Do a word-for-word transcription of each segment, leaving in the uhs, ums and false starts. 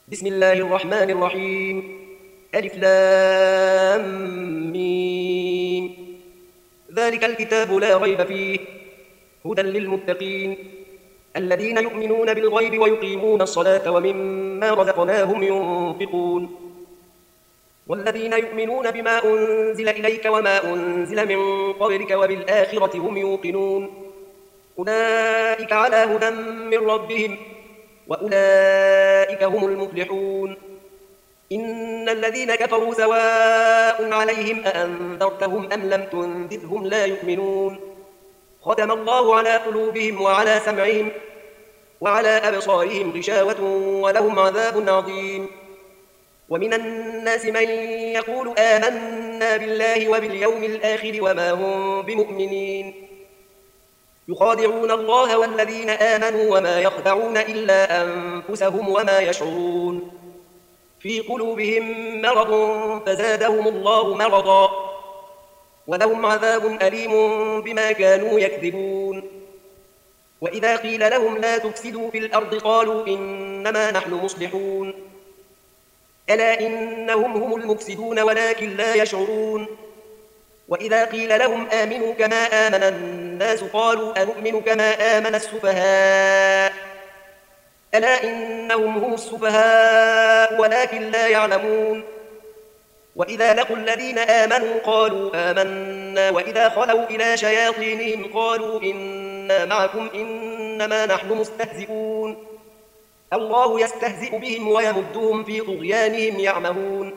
بسم الله الرحمن الرحيم. ألف لام ميم. ذلك الكتاب لا ريب فيه هدى للمتقين الذين يؤمنون بالغيب ويقيمون الصلاة ومما رزقناهم ينفقون والذين يؤمنون بما أنزل إليك وما أنزل من قبلك وبالآخرة هم يوقنون أولئك على هدى من ربهم وأولئك هم المفلحون. إن الذين كفروا سواء عليهم أأنذرتهم أم لم تنذرهم لا يؤمنون ختم الله على قلوبهم وعلى سمعهم وعلى أبصارهم غشاوة ولهم عذاب عظيم. ومن الناس من يقول آمنا بالله وباليوم الآخر وما هم بمؤمنين يخادعون الله والذين آمنوا وما يخدعون إلا أنفسهم وما يشعرون في قلوبهم مرض فزادهم الله مرضا ولهم عذاب أليم بما كانوا يكذبون. وإذا قيل لهم لا تفسدوا في الأرض قالوا إنما نحن مصلحون ألا إنهم هم المفسدون ولكن لا يشعرون. وإذا قيل لهم آمنوا كما آمن الناس قالوا أنؤمن كما آمن السفهاء ألا إنهم هم السفهاء ولكن لا يعلمون. وإذا لقوا الذين آمنوا قالوا آمنا وإذا خلوا إلى شياطينهم قالوا إنا معكم إنما نحن مستهزئون الله يستهزئ بهم ويمدهم في طغيانهم يعمهون.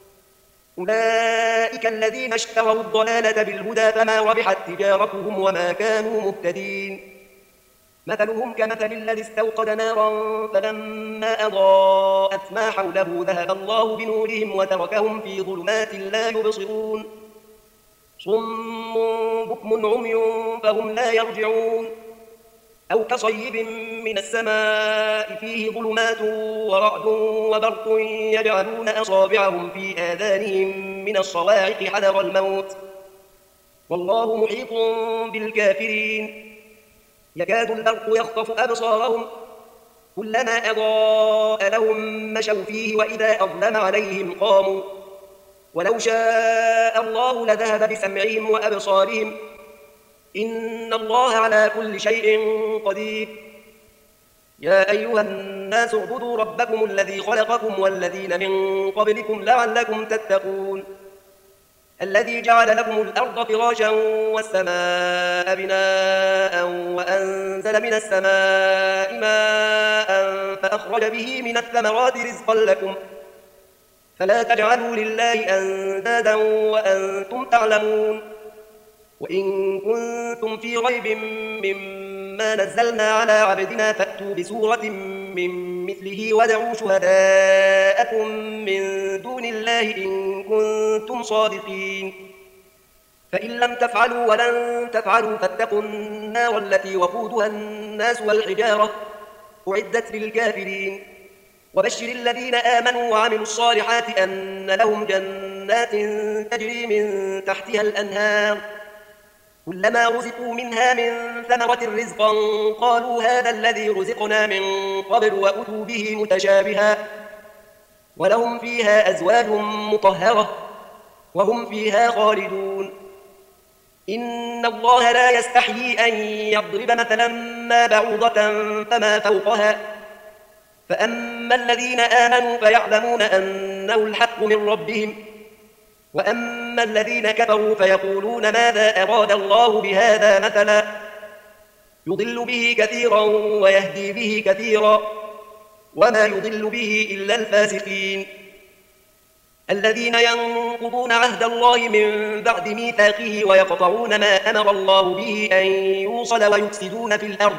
أولئك الذين اشتروا الضلالة بالهدى فما ربحت تجارتهم وما كانوا مهتدين مثلهم كمثل الذي استوقد نارا فلما أضاءت ما حوله ذهب الله بنورهم وتركهم في ظلمات لا يبصرون صم بكم عمي فهم لا يرجعون أو كصيب من السماء فيه ظلمات ورعد وبرق يجعلون أصابعهم في آذانهم من الصواعق حذر الموت والله محيط بالكافرين يكاد البرق يخطف أبصارهم كلما أضاء لهم مشوا فيه وإذا أظلم عليهم قاموا ولو شاء الله لذهب بسمعهم وأبصارهم إن الله على كل شيء قدير. يا أيها الناس اعبدوا ربكم الذي خلقكم والذين من قبلكم لعلكم تتقون الذي جعل لكم الأرض فراشا والسماء بناء وأنزل من السماء ماء فأخرج به من الثمرات رزقا لكم فلا تجعلوا لله أندادا وأنتم تعلمون. وإن كنتم في ريب مما نزلنا على عبدنا فأتوا بسورة من مثله وادعوا شهداءكم من دون الله إن كنتم صادقين فإن لم تفعلوا ولن تفعلوا فاتقوا النار التي وقودها الناس والحجارة أعدت للكافرين. وبشر الذين آمنوا وعملوا الصالحات أن لهم جنات تجري من تحتها الأنهار كلما رزقوا منها من ثمرة رزقا قالوا هذا الذي رزقنا من قبل وأتوا به متشابها ولهم فيها أزواج مطهرة وهم فيها خالدون. إن الله لا يستحيي أن يضرب مثلا ما بعوضة فما فوقها فأما الذين آمنوا فيعلمون أنه الحق من ربهم وأما الذين كفروا فيقولون ماذا أراد الله بهذا مثلا يضل به كثيرا ويهدي به كثيرا وما يضل به إلا الفاسقين الذين ينقضون عهد الله من بعد ميثاقه ويقطعون ما أمر الله به أن يوصل ويفسدون في الأرض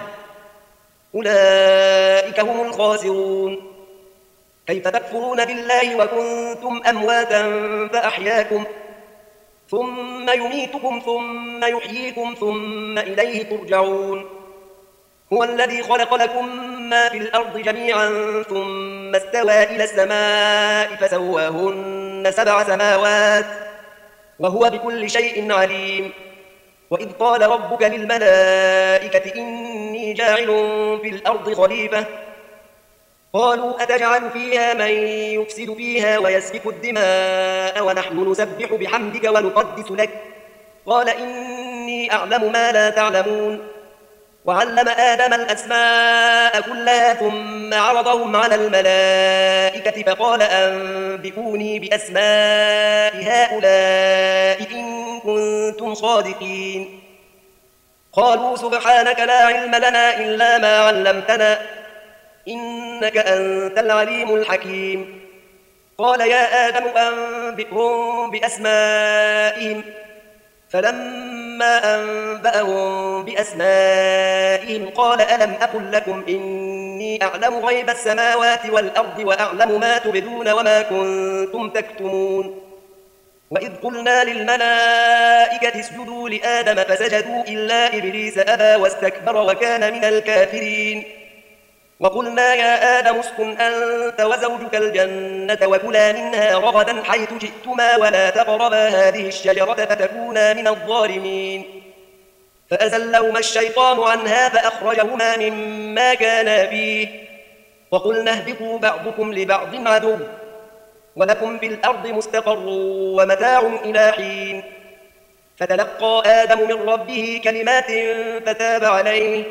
أولئك هم الخاسرون. كيف تكفرون بالله وكنتم أمواتا فأحياكم ثم يميتكم ثم يحييكم ثم إليه ترجعون هو الذي خلق لكم ما في الأرض جميعا ثم استوى إلى السماء فسواهن سبع سماوات وهو بكل شيء عليم. وإذ قال ربك للملائكة إني جاعل في الأرض خليفة قالوا أتجعل فيها من يفسد فيها ويسفك الدماء ونحن نسبح بحمدك ونقدس لك قال إني أعلم ما لا تعلمون وعلم آدم الأسماء كلها ثم عرضهم على الملائكة فقال أنبئوني بأسماء هؤلاء إن كنتم صادقين قالوا سبحانك لا علم لنا إلا ما علمتنا إنك أنت العليم الحكيم قال يا آدم أنبئهم بأسمائهم فلما أنبأهم بأسمائهم قال ألم أقل لكم إني أعلم غيب السماوات والأرض وأعلم ما تبدون وما كنتم تكتمون وإذ قلنا للملائكة اسجدوا لآدم فسجدوا إلا إبليس أبى واستكبر وكان من الكافرين وقلنا يا آدم اسكن أنت وزوجك الجنة وكلا منها رغدا حيث شئتما ولا تقربا هذه الشجرة فتكونا من الظالمين فأزلهما الشيطان عنها فأخرجهما مما كانا فيه وقلنا اهبطوا بعضكم لبعض عدو ولكم في الأرض مستقر ومتاع إلى حين فتلقى آدم من ربه كلمات فتاب عليه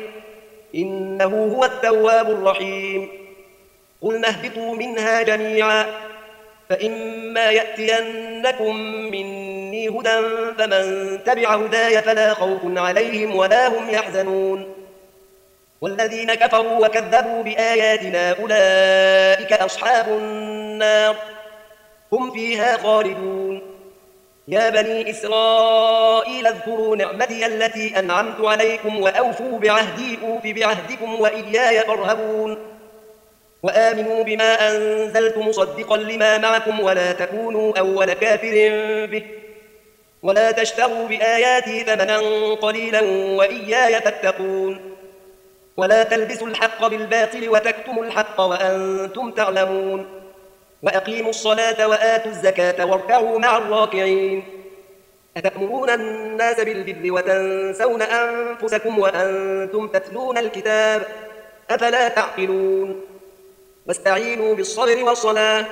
إنه هو التواب الرحيم قلنا اهبطوا منها جميعا فإما يأتينكم مني هدى فمن تبع هداي فلا خوف عليهم ولا هم يحزنون والذين كفروا وكذبوا بآياتنا أولئك أصحاب النار هم فيها خالدون يا بني إسرائيل اذكروا نعمتي التي أنعمت عليكم وأوفوا بعهدي أوف بعهدكم وإياي فارهبون وآمنوا بما أنزلت مصدقا لما معكم ولا تكونوا أول كافر به ولا تشتروا بآياتي ثمنا قليلا وإياي فاتقون ولا تلبسوا الحق بالباطل وتكتموا الحق وأنتم تعلمون وأقيموا الصلاة وآتوا الزكاة واركعوا مع الراكعين أتأمرون الناس بالبر وتنسون أنفسكم وأنتم تتلون الكتاب أفلا تعقلون واستعينوا بالصبر والصلاة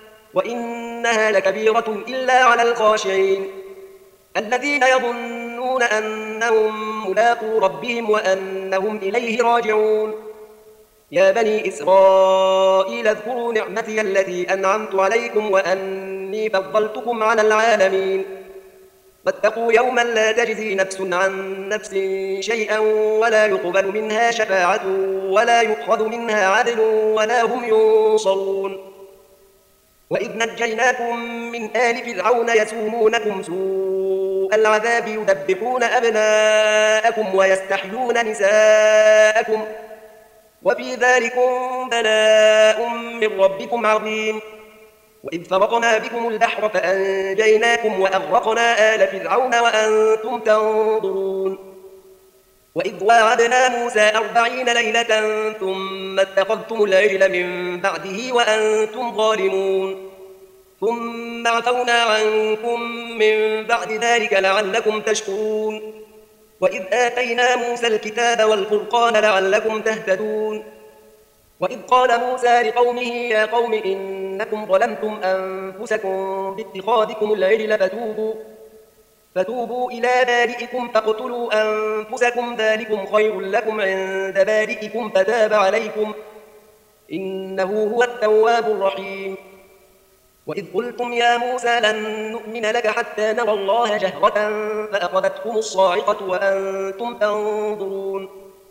وإنها لكبيرة إلا على الخاشعين الذين يظنون أنهم ملاقو ربهم وأنهم إليه راجعون يا بني إسرائيل اذكروا نعمتي التي أنعمت عليكم وأني فضلتكم على العالمين واتقوا يوما لا تجزي نفس عن نفس شيئا ولا يقبل منها شفاعة ولا يؤخذ منها عدل ولا هم ينصرون وإذ نجيناكم من آل فرعون يسومونكم سوء العذاب يذبحون أبناءكم ويستحيون نساءكم وفي ذلكم بلاء من ربكم عظيم وإذ فرقنا بكم البحر فأنجيناكم وأغرقنا آل فرعون وأنتم تنظرون وإذ واعدنا موسى أربعين ليلة ثم اتخذتم العجل من بعده وأنتم ظالمون ثم عفونا عنكم من بعد ذلك لعلكم تشكرون وإذ آتينا موسى الكتاب والفرقان لعلكم تهتدون وإذ قال موسى لقومه يا قوم إنكم ظلمتم أنفسكم باتخاذكم العجل فتوبوا, فتوبوا إلى بارئكم فاقتلوا أنفسكم ذلكم خير لكم عند بارئكم فتاب عليكم إنه هو التواب الرحيم وإذ قلتم يا موسى لن نؤمن لك حتى نرى الله جهرة فأخذتكم الصاعقة وأنتم تنظرون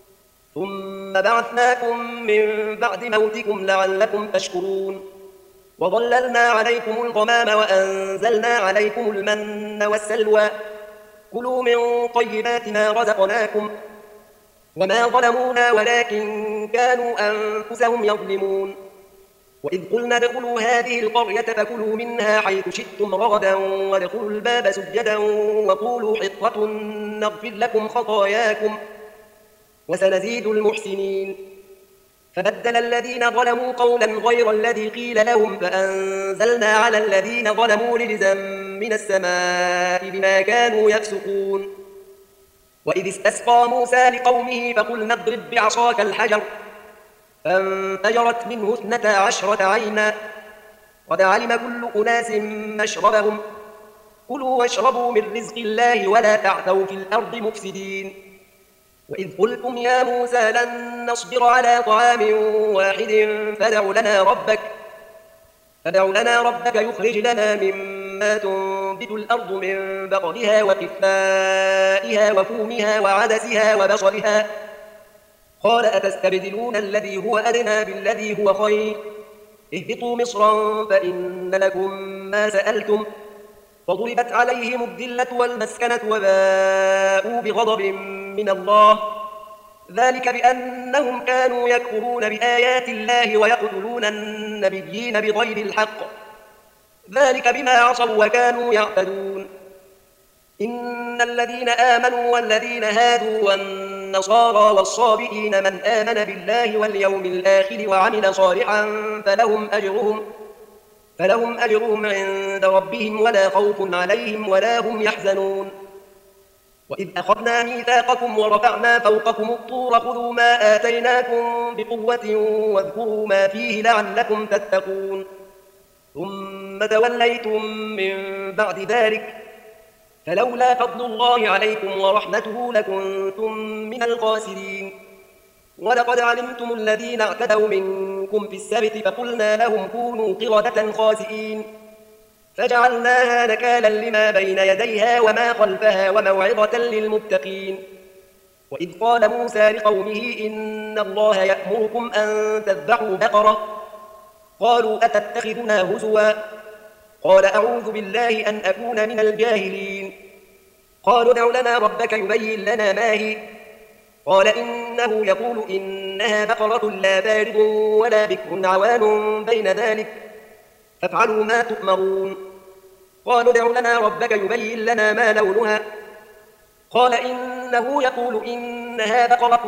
ثم بعثناكم من بعد موتكم لعلكم تشكرون وظللنا عليكم الغمام وأنزلنا عليكم المن والسلوى كلوا من طيبات ما رزقناكم وما ظلمونا ولكن كانوا أنفسهم يظلمون وإذ قلنا ادخلوا هذه القرية فكلوا منها حيث شئتم رغدا وادخلوا الباب سجدا وقولوا حطة نغفر لكم خطاياكم وسنزيد المحسنين فبدل الذين ظلموا قولا غير الذي قيل لهم فأنزلنا على الذين ظلموا رجزا من السماء بما كانوا يفسقون وإذ استسقى موسى لقومه فقلنا اضرب بعصاك الحجر فانفجرت منه اثنتا عشرة عينا قد علم كل أناس مشربهم كلوا واشربوا من رزق الله ولا تعثوا في الأرض مفسدين وإذ قلتم يا موسى لن نصبر على طعام واحد فادع لنا ربك فادع لنا ربك يخرج لنا مما تنبت الأرض من بقلها وقثائها وفومها وعدسها وبصلها قال أتستبدلون الذي هو أدنى بالذي هو خير اهبطوا مصرا فإن لكم ما سألتم فضربت عليهم الذلة والمسكنة وباءوا بغضب من الله ذلك بأنهم كانوا يكفرون بآيات الله ويقتلون النبيين بغير الحق ذلك بما عصوا وكانوا يعتدون إن الذين آمنوا والذين هادوا والنصارى والصابئين من آمن بالله واليوم الآخر وعمل صالحا فلهم أجرهم فلهم أجرهم عند ربهم ولا خوف عليهم ولا هم يحزنون وإذ أخذنا ميثاقكم ورفعنا فوقكم الطور خذوا ما آتيناكم بقوة واذكروا ما فيه لعلكم تتقون ثم توليتم من بعد ذلك فلولا فضل الله عليكم ورحمته لكنتم من الخاسرين ولقد علمتم الذين اعتدوا منكم في السبت فقلنا لهم كونوا قردة خاسئين فجعلناها نكالا لما بين يديها وما خلفها وموعظة للمتقين وإذ قال موسى لقومه إن الله يأمركم أن تذبحوا بقرة قالوا أتتخذنا هزوا قال أعوذ بالله أن أكون من الجاهلين قالوا ادع لنا ربك يبين لنا ما هي قال إنه يقول إنها بقرة لا بارد ولا بكر عوان بين ذلك فافعلوا ما تؤمرون قالوا ادع لنا ربك يبين لنا ما لونها قال إنه يقول إنها بقرة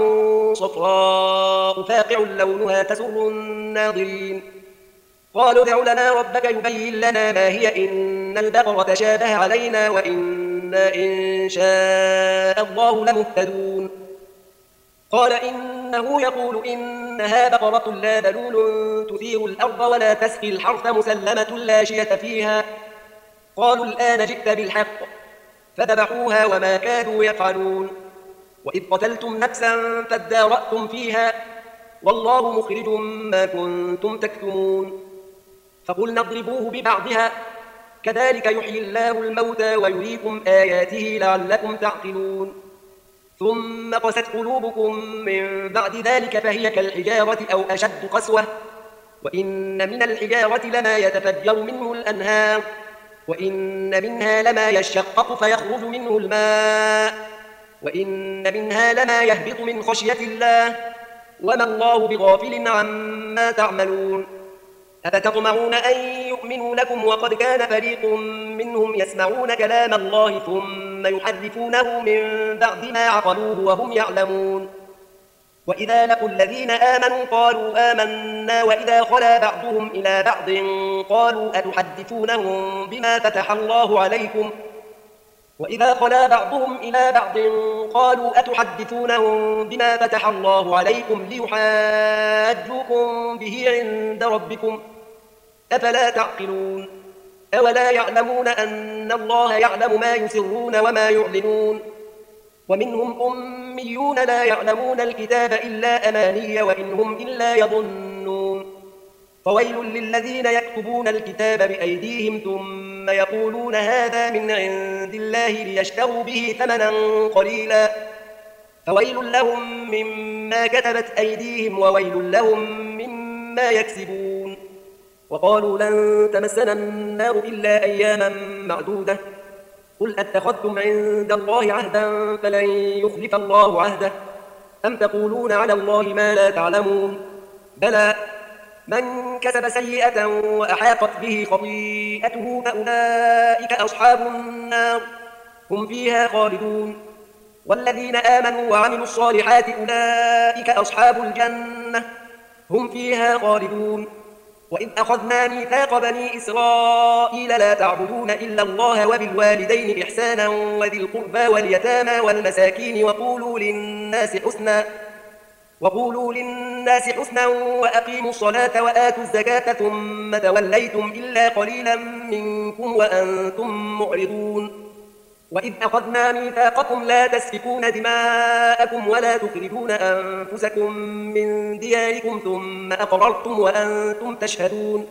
صفراء فاقع لونها تسر الناظرين قالوا ادع لنا ربك يبين لنا ما هي إن البقرة شابه علينا وإنا إن شاء الله لمهتدون قال إنه يقول إنها بقرة لا ذلول تثير الأرض ولا تسقي الحرث مسلمة لا شية فيها قالوا الآن جئت بالحق فذبحوها وما كادوا يفعلون وإذ قتلتم نفسا فادارأتم فيها والله مخرج ما كنتم تكتمون فقلنا اضربوه ببعضها كذلك يحيي الله الموتى ويريكم آياته لعلكم تعقلون ثم قست قلوبكم من بعد ذلك فهي كالحجارة أو أشد قسوة وإن من الحجارة لما يتفجر منه الأنهار وإن منها لما يشقق فيخرج منه الماء وإن منها لما يهبط من خشية الله وما الله بغافل عما تعملون أفتطمعون أن يؤمنوا لكم وقد كان فريق منهم يسمعون كلام الله ثم يحرفونه من بعد ما عقلوه وهم يعلمون وإذا لقوا الذين آمنوا قالوا آمنا وإذا خلا بعضهم إلى بعض قالوا أتحدثونهم بما فتح الله عليكم وإذا خلا بعضهم إلى بعض قالوا أتحدثونهم بما فتح الله عليكم ليحاجوكم به عند ربكم أفلا تعقلون أولا يعلمون أن الله يعلم ما يسرون وما يعلنون ومنهم أميون لا يعلمون الكتاب إلا أماني وإن هم إلا يظنون فويل للذين يكتبون الكتاب بأيديهم ثم يقولون هذا من عند الله ليشتروا به ثمنا قليلا فويل لهم مما كتبت أيديهم وويل لهم مما يكسبون وقالوا لن تمسنا النار إلا أياما معدودة قل أتخذتم عند الله عهدا فلن يخلف الله عهده أم تقولون على الله ما لا تعلمون بلى من كسب سيئة وأحاطت به خطيئته فأولئك أصحاب النار هم فيها خالدون والذين آمنوا وعملوا الصالحات أولئك أصحاب الجنة هم فيها خالدون وإذ أخذنا ميثاق بني إسرائيل لا تعبدون إلا الله وبالوالدين إحسانا وذي القربى واليتامى والمساكين وقولوا للناس حسنا وقولوا للناس حسنا وأقيموا الصلاة وآتوا الزكاة ثم توليتم إلا قليلا منكم وأنتم معرضون وإذ أخذنا ميثاقكم لا تسفكون دماءكم ولا تخرجون أنفسكم من دياركم ثم أقررتم وأنتم تشهدون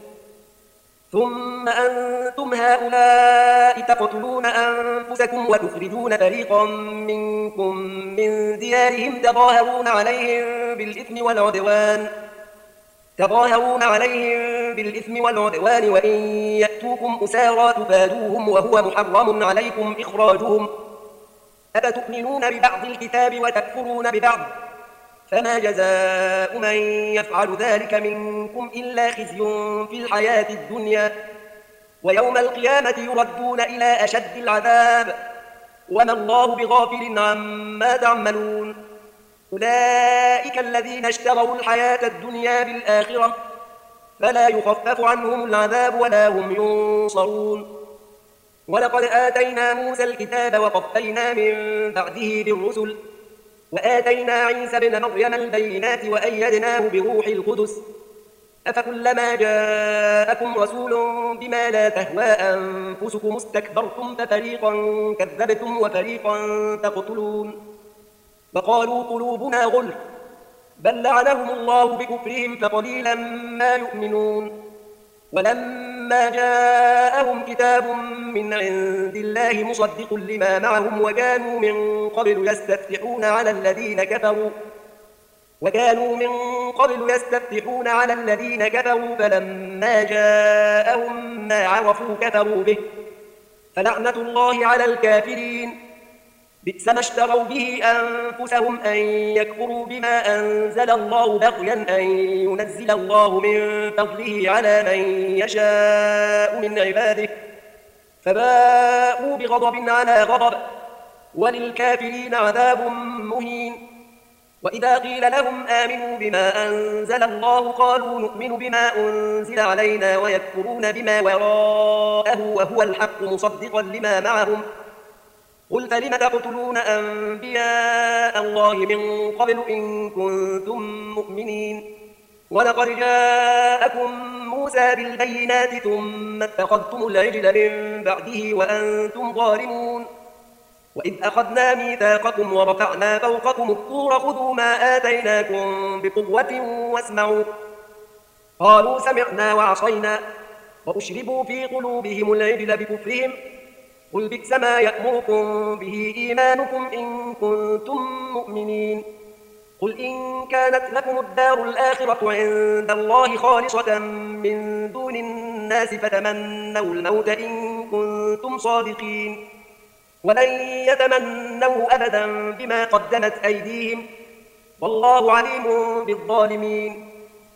ثم أنتم هؤلاء تقتلون أنفسكم وتخرجون فريقا منكم من ديارهم تظاهرون عليهم بالإثم والعدوان تظاهرون عليهم بالإثم والعدوان وإن يأتوكم أسارى تفادوهم وهو محرم عليكم إخراجهم أفتؤمنون ببعض الكتاب وتكفرون ببعض فما جزاء من يفعل ذلك منكم إلا خزي في الحياة الدنيا ويوم القيامة يردون إلى أشد العذاب وما الله بغافل عما تعملون أولئك الذين اشتروا الحياة الدنيا بالآخرة فلا يخفف عنهم العذاب ولا هم ينصرون ولقد آتينا موسى الكتاب وقفينا من بعده بالرسل وآتينا عيسى ابن مريم البينات وأيدناه بروح القدس أفكلما جاءكم رسول بما لا تهوى أنفسكم استكبرتم ففريقا كذبتم وفريقا تقتلون فقالوا قلوبنا غلف بل لعنهم الله بكفرهم فقليلا ما يؤمنون ولما جاءهم كتاب من عند الله مصدق لما معهم وكانوا من قبل يستفتحون على الذين كفروا وكانوا من قبل يستفتحون على الذين كفروا فلما جاءهم ما عرفوا كفروا به فلعنة الله على الكافرين بئس ما اشتروا به أنفسهم أن يكفروا بما أنزل الله بغيا أن ينزل الله من فضله على من يشاء من عباده فباءوا بغضب على غضب وللكافرين عذاب مهين وإذا قيل لهم آمنوا بما أنزل الله قالوا نؤمن بما أنزل علينا ويكفرون بما وراءه وهو الحق مصدقا لما معهم قل فلم تقتلون أنبياء الله من قبل إن كنتم مؤمنين ولقد جاءكم موسى بالبينات ثم اتخذتم العجل من بعده وأنتم ظالمون وإذ أخذنا ميثاقكم ورفعنا فوقكم الطور خذوا ما آتيناكم بقوة واسمعوا قالوا سمعنا وعصينا وأشربوا في قلوبهم العجل بكفرهم قل بئس ما يأمركم به إيمانكم إن كنتم مؤمنين قل إن كانت لكم الدار الآخرة عند الله خالصة من دون الناس فتمنوا الموت إن كنتم صادقين ولن يتمنوا أبدا بما قدمت أيديهم والله عليم بالظالمين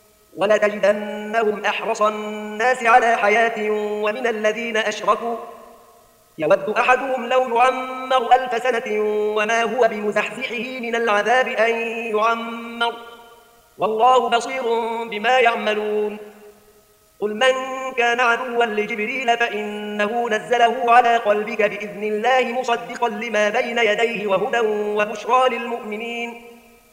ولتجدنهم أحرص الناس على حياة ومن الذين أشركوا يود أحدهم لو يعمر ألف سنة وما هو بمزحزحه من العذاب أن يعمر والله بصير بما يعملون قل من كان عدوا لجبريل فإنه نزله على قلبك بإذن الله مصدقا لما بين يديه وهدى وبشرى للمؤمنين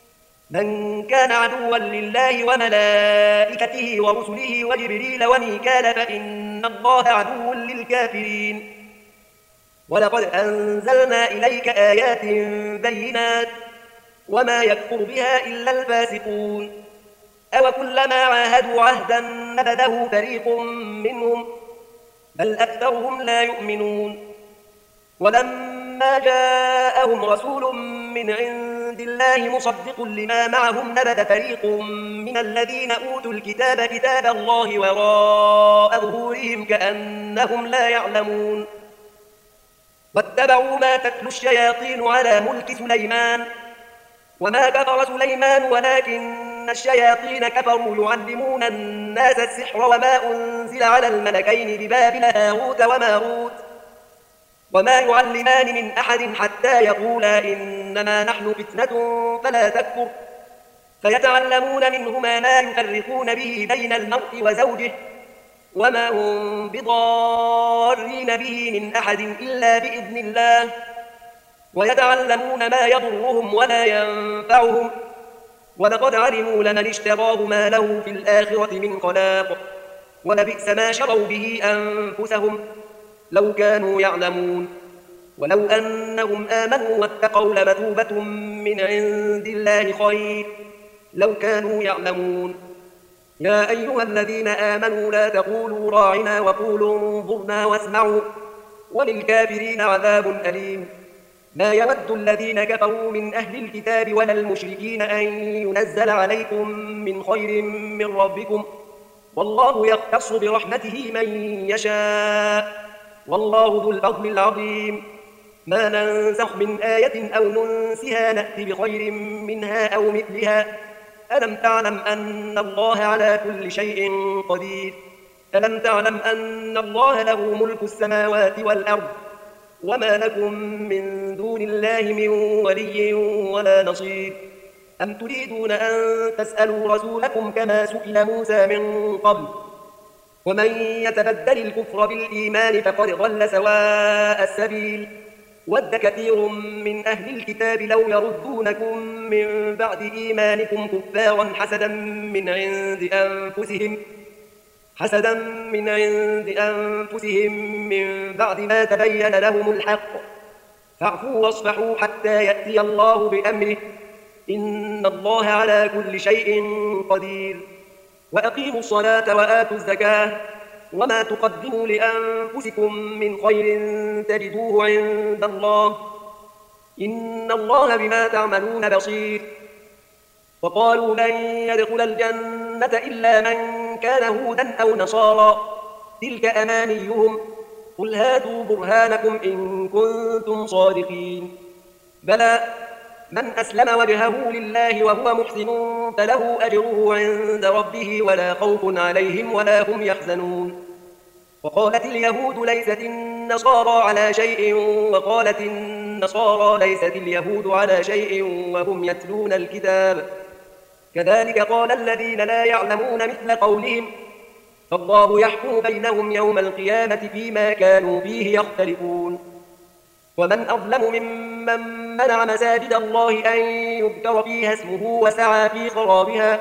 من كان عدوا لله وملائكته ورسله وجبريل وميكال فإن الله عدو للكافرين ولقد أنزلنا إليك آيات بينات وما يكفر بها إلا الفاسقون أو كلما عاهدوا عهدا نبذه فريق منهم بل أكثرهم لا يؤمنون ولما جاءهم رسول من عند الله مصدق لما معهم نبذ فريق من الذين أوتوا الكتاب كتاب الله وراء ظهورهم كأنهم لا يعلمون واتبعوا ما تتلو الشياطين على ملك سليمان وما كفر سليمان ولكن الشياطين كفروا يعلمون الناس السحر وما أنزل على الملكين ببابل هاروت وماروت وما يعلمان من أحد حتى يقولا إنما نحن فتنة فلا تكفر فيتعلمون منهما ما يفرقون به بين المرء وزوجه وما هم بضارين به من أحد إلا بإذن الله ويتعلمون ما يضرهم ولا ينفعهم ولقد علموا لمن اشتراه ما له في الآخرة من خلاق ولبئس ما شروا به أنفسهم لو كانوا يعلمون ولو أنهم آمنوا واتقوا لمثوبة من عند الله خير لو كانوا يعلمون يا أيها الذين آمنوا لا تقولوا راعنا وقولوا انظرنا واسمعوا وللكافرين عذاب أليم ما يود الذين كفروا من أهل الكتاب ولا المشركين أن ينزل عليكم من خير من ربكم والله يختص برحمته من يشاء والله ذو الفضل العظيم ما ننسخ من آية أو ننسها نأتي بخير منها أو مثلها ألم تعلم أن الله على كل شيء قدير ألم تعلم أن الله له ملك السماوات والأرض وما لكم من دون الله من ولي ولا نصير أم تريدون أن تسألوا رسولكم كما سئل موسى من قبل ومن يتبدل الكفر بالإيمان فقد ضل سواء السبيل ود كثير من أهل الكتاب لو يردونكم من بعد إيمانكم كفارا حسدا من عند أنفسهم حسدا من عند أنفسهم من بعد ما تبين لهم الحق فاعفوا واصفحوا حتى يأتي الله بأمره إن الله على كل شيء قدير وأقيموا الصلاة وآتوا الزكاة وما تقدموا لأنفسكم من خير تجدوه عند الله إن الله بما تعملون بصير وقالوا لن يدخل الجنة إلا من كان هودا أو نصارى تلك أمانيهم قل هاتوا برهانكم إن كنتم صادقين بلى من أسلم وجهه لله وهو محسن فله أجره عند ربه ولا خوف عليهم ولا هم يحزنون وقالت اليهود ليست النصارى على شيء وقالت النصارى ليست اليهود على شيء وهم يتلون الكتاب كذلك قال الذين لا يعلمون مثل قولهم فالله يحكم بينهم يوم القيامة فيما كانوا فيه يختلفون ومن أظلم ممن منع مساجد الله أن يذكر فيها اسمه وسعى في خرابها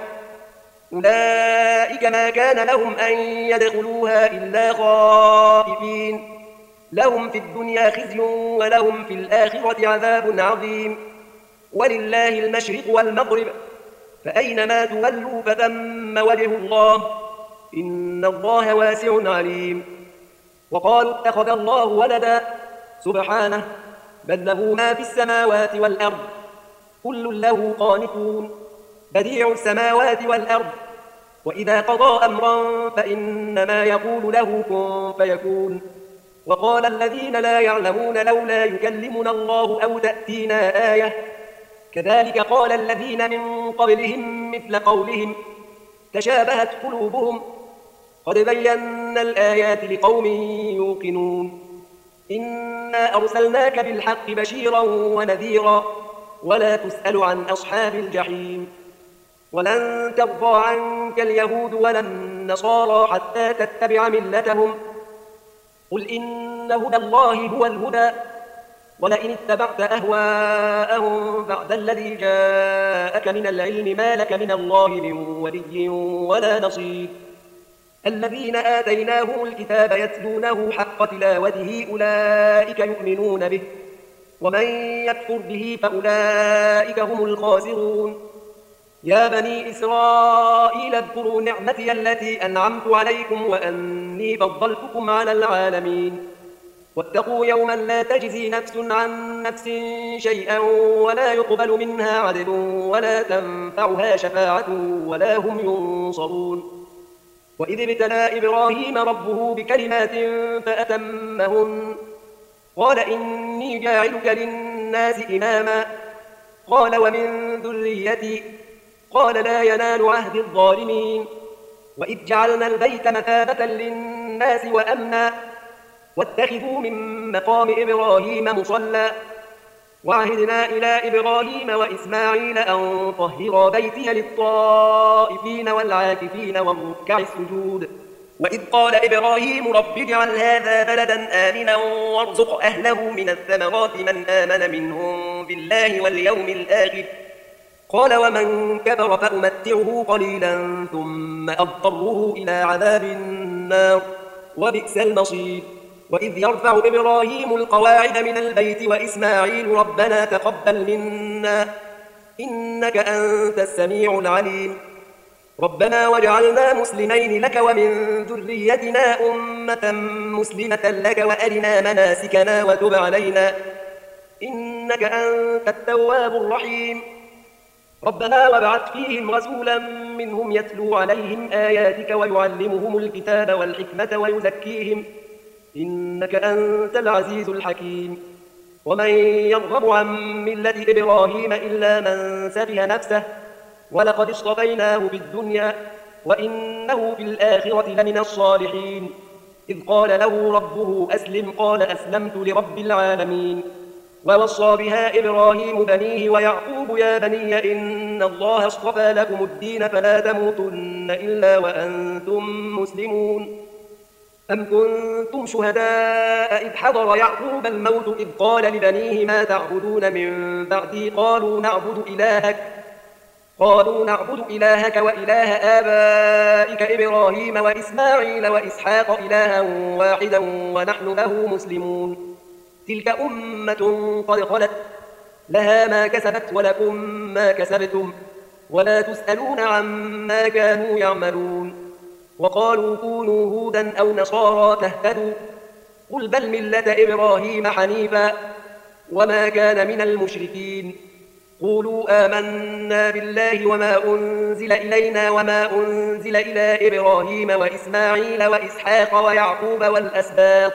أولئك ما كان لهم أن يدخلوها إلا خائفين لهم في الدنيا خزي ولهم في الآخرة عذاب عظيم ولله المشرق والمغرب فأينما تولوا فثم وجه الله إن الله واسع عليم وقالوا اتخذ الله ولدا سبحانه بل له ما في السماوات والأرض كل له قانتون بديع السماوات والأرض وإذا قضى أمرا فإنما يقول له كن فيكون وقال الذين لا يعلمون لولا يكلمنا الله أو تأتينا آية كذلك قال الذين من قبلهم مثل قولهم تشابهت قلوبهم قد بينا الآيات لقوم يوقنون إنا أرسلناك بالحق بشيرا ونذيرا ولا تسأل عن أصحاب الجحيم ولن ترضى عنك اليهود ولا النصارى حتى تتبع ملتهم قل إن هدى الله هو الهدى ولئن اتبعت أهواءهم بعد الذي جاءك من العلم ما لك من الله من ولي ولا نصير الذين آتيناهم الكتاب يتلونه حق تلاوته أولئك يؤمنون به ومن يكفر به فأولئك هم الخاسرون يا بني إسرائيل اذكروا نعمتي التي أنعمت عليكم وأني فضلتكم على العالمين واتقوا يوما لا تجزي نفس عن نفس شيئا ولا يقبل منها عدل ولا تنفعها شفاعة ولا هم ينصرون وإذ ابتلى إبراهيم ربه بكلمات فأتمهن قال إني جاعلك للناس إماما قال ومن ذريتي قال لا ينال عهد الظالمين وإذ جعلنا البيت مثابة للناس وأمنا واتخذوا من مقام إبراهيم مصلى وعهدنا إلى إبراهيم وإسماعيل أن طهرا بيتي للطائفين والعاكفين والركع السجود وإذ قال إبراهيم رب اجعل هذا بلدا آمنا وارزق أهله من الثمرات من آمن منهم بالله واليوم الآخر قال ومن كفر فأمتعه قليلا ثم أضطره إلى عذاب النار وبئس المصير. وإذ يرفع إبراهيم القواعد من البيت وإسماعيل ربنا تقبل منا إنك أنت السميع العليم ربنا واجعلنا مسلمين لك ومن ذريتنا أمة مسلمة لك وأرنا مناسكنا وتب علينا إنك أنت التواب الرحيم ربنا وابعث فيهم رسولا منهم يتلو عليهم آياتك ويعلمهم الكتاب والحكمة ويزكيهم إنك أنت العزيز الحكيم ومن يرغب عن ملة إبراهيم إلا من سفه نفسه ولقد اصطفيناه في الدنيا وإنه في الآخرة لمن الصالحين إذ قال له ربه أسلم قال أسلمت لرب العالمين ووصى بها إبراهيم بنيه ويعقوب يا بني إن الله اصطفى لكم الدين فلا تموتن إلا وأنتم مسلمون أم كنتم شهداء إذ حضر يعقوب الموت إذ قال لبنيه ما تعبدون من بعدي قالوا نعبد إلهك قالوا نعبد إلهك وإله آبائك إبراهيم وإسماعيل وإسحاق إلها واحدا ونحن له مسلمون تلك أمة قد خلت لها ما كسبت ولكم ما كسبتم ولا تسألون عما كانوا يعملون وقالوا كونوا هودا أو نصارى تهتدوا قل بل ملة إبراهيم حنيفا وما كان من المشركين قولوا آمنا بالله وما أنزل إلينا وما أنزل إلى إبراهيم وإسماعيل وإسحاق ويعقوب والأسباط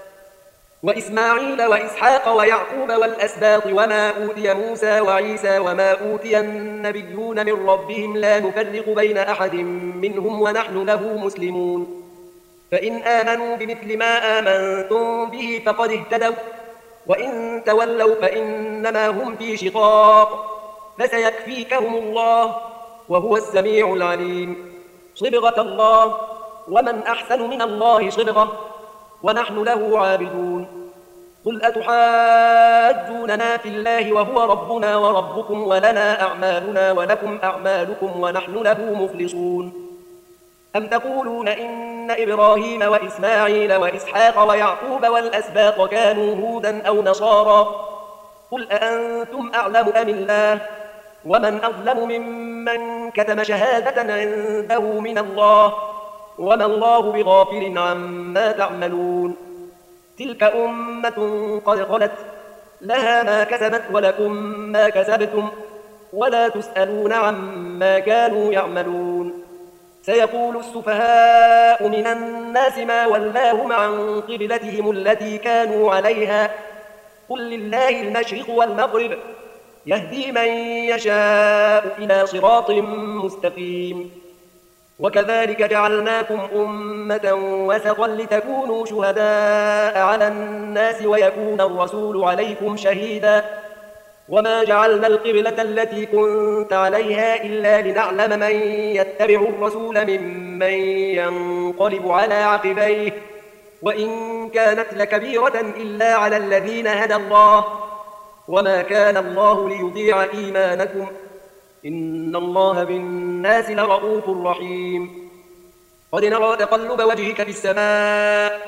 وإسماعيل وإسحاق ويعقوب والأسباط وما أوتي موسى وعيسى وما أوتي النبيون من ربهم لا نفرق بين أحد منهم ونحن له مسلمون فإن آمنوا بمثل ما آمنتم به فقد اهتدوا وإن تولوا فإنما هم في شقاق فسيكفيكهم الله وهو السميع العليم صبغة الله ومن أحسن من الله صبغة ونحن له عابدون قل أتحاجوننا في الله وهو ربنا وربكم ولنا أعمالنا ولكم أعمالكم ونحن له مخلصون أم تقولون إن إبراهيم وإسماعيل وإسحاق ويعقوب والأسباط كانوا هودا أو نصارى قل أأنتم أعلم أم الله ومن أظلم ممن كتم شهادة عنده من الله وما الله بغافل عما تعملون تلك أمة قد خلت لها ما كسبت ولكم ما كسبتم ولا تسألون عما كانوا يعملون سيقول السفهاء من الناس ما ولاهم عن قبلتهم التي كانوا عليها قل لله المشرق والمغرب يهدي من يشاء إلى صراط مستقيم وكذلك جعلناكم أمة وسطا لتكونوا شهداء على الناس ويكون الرسول عليكم شهيدا وما جعلنا القبلة التي كنت عليها إلا لنعلم من يتبع الرسول ممن ينقلب على عقبيه وإن كانت لكبيرة إلا على الذين هدى الله وما كان الله ليضيع إيمانكم إن الله بالناس لرؤوف رحيم قد نرى تقلب وجهك في السماء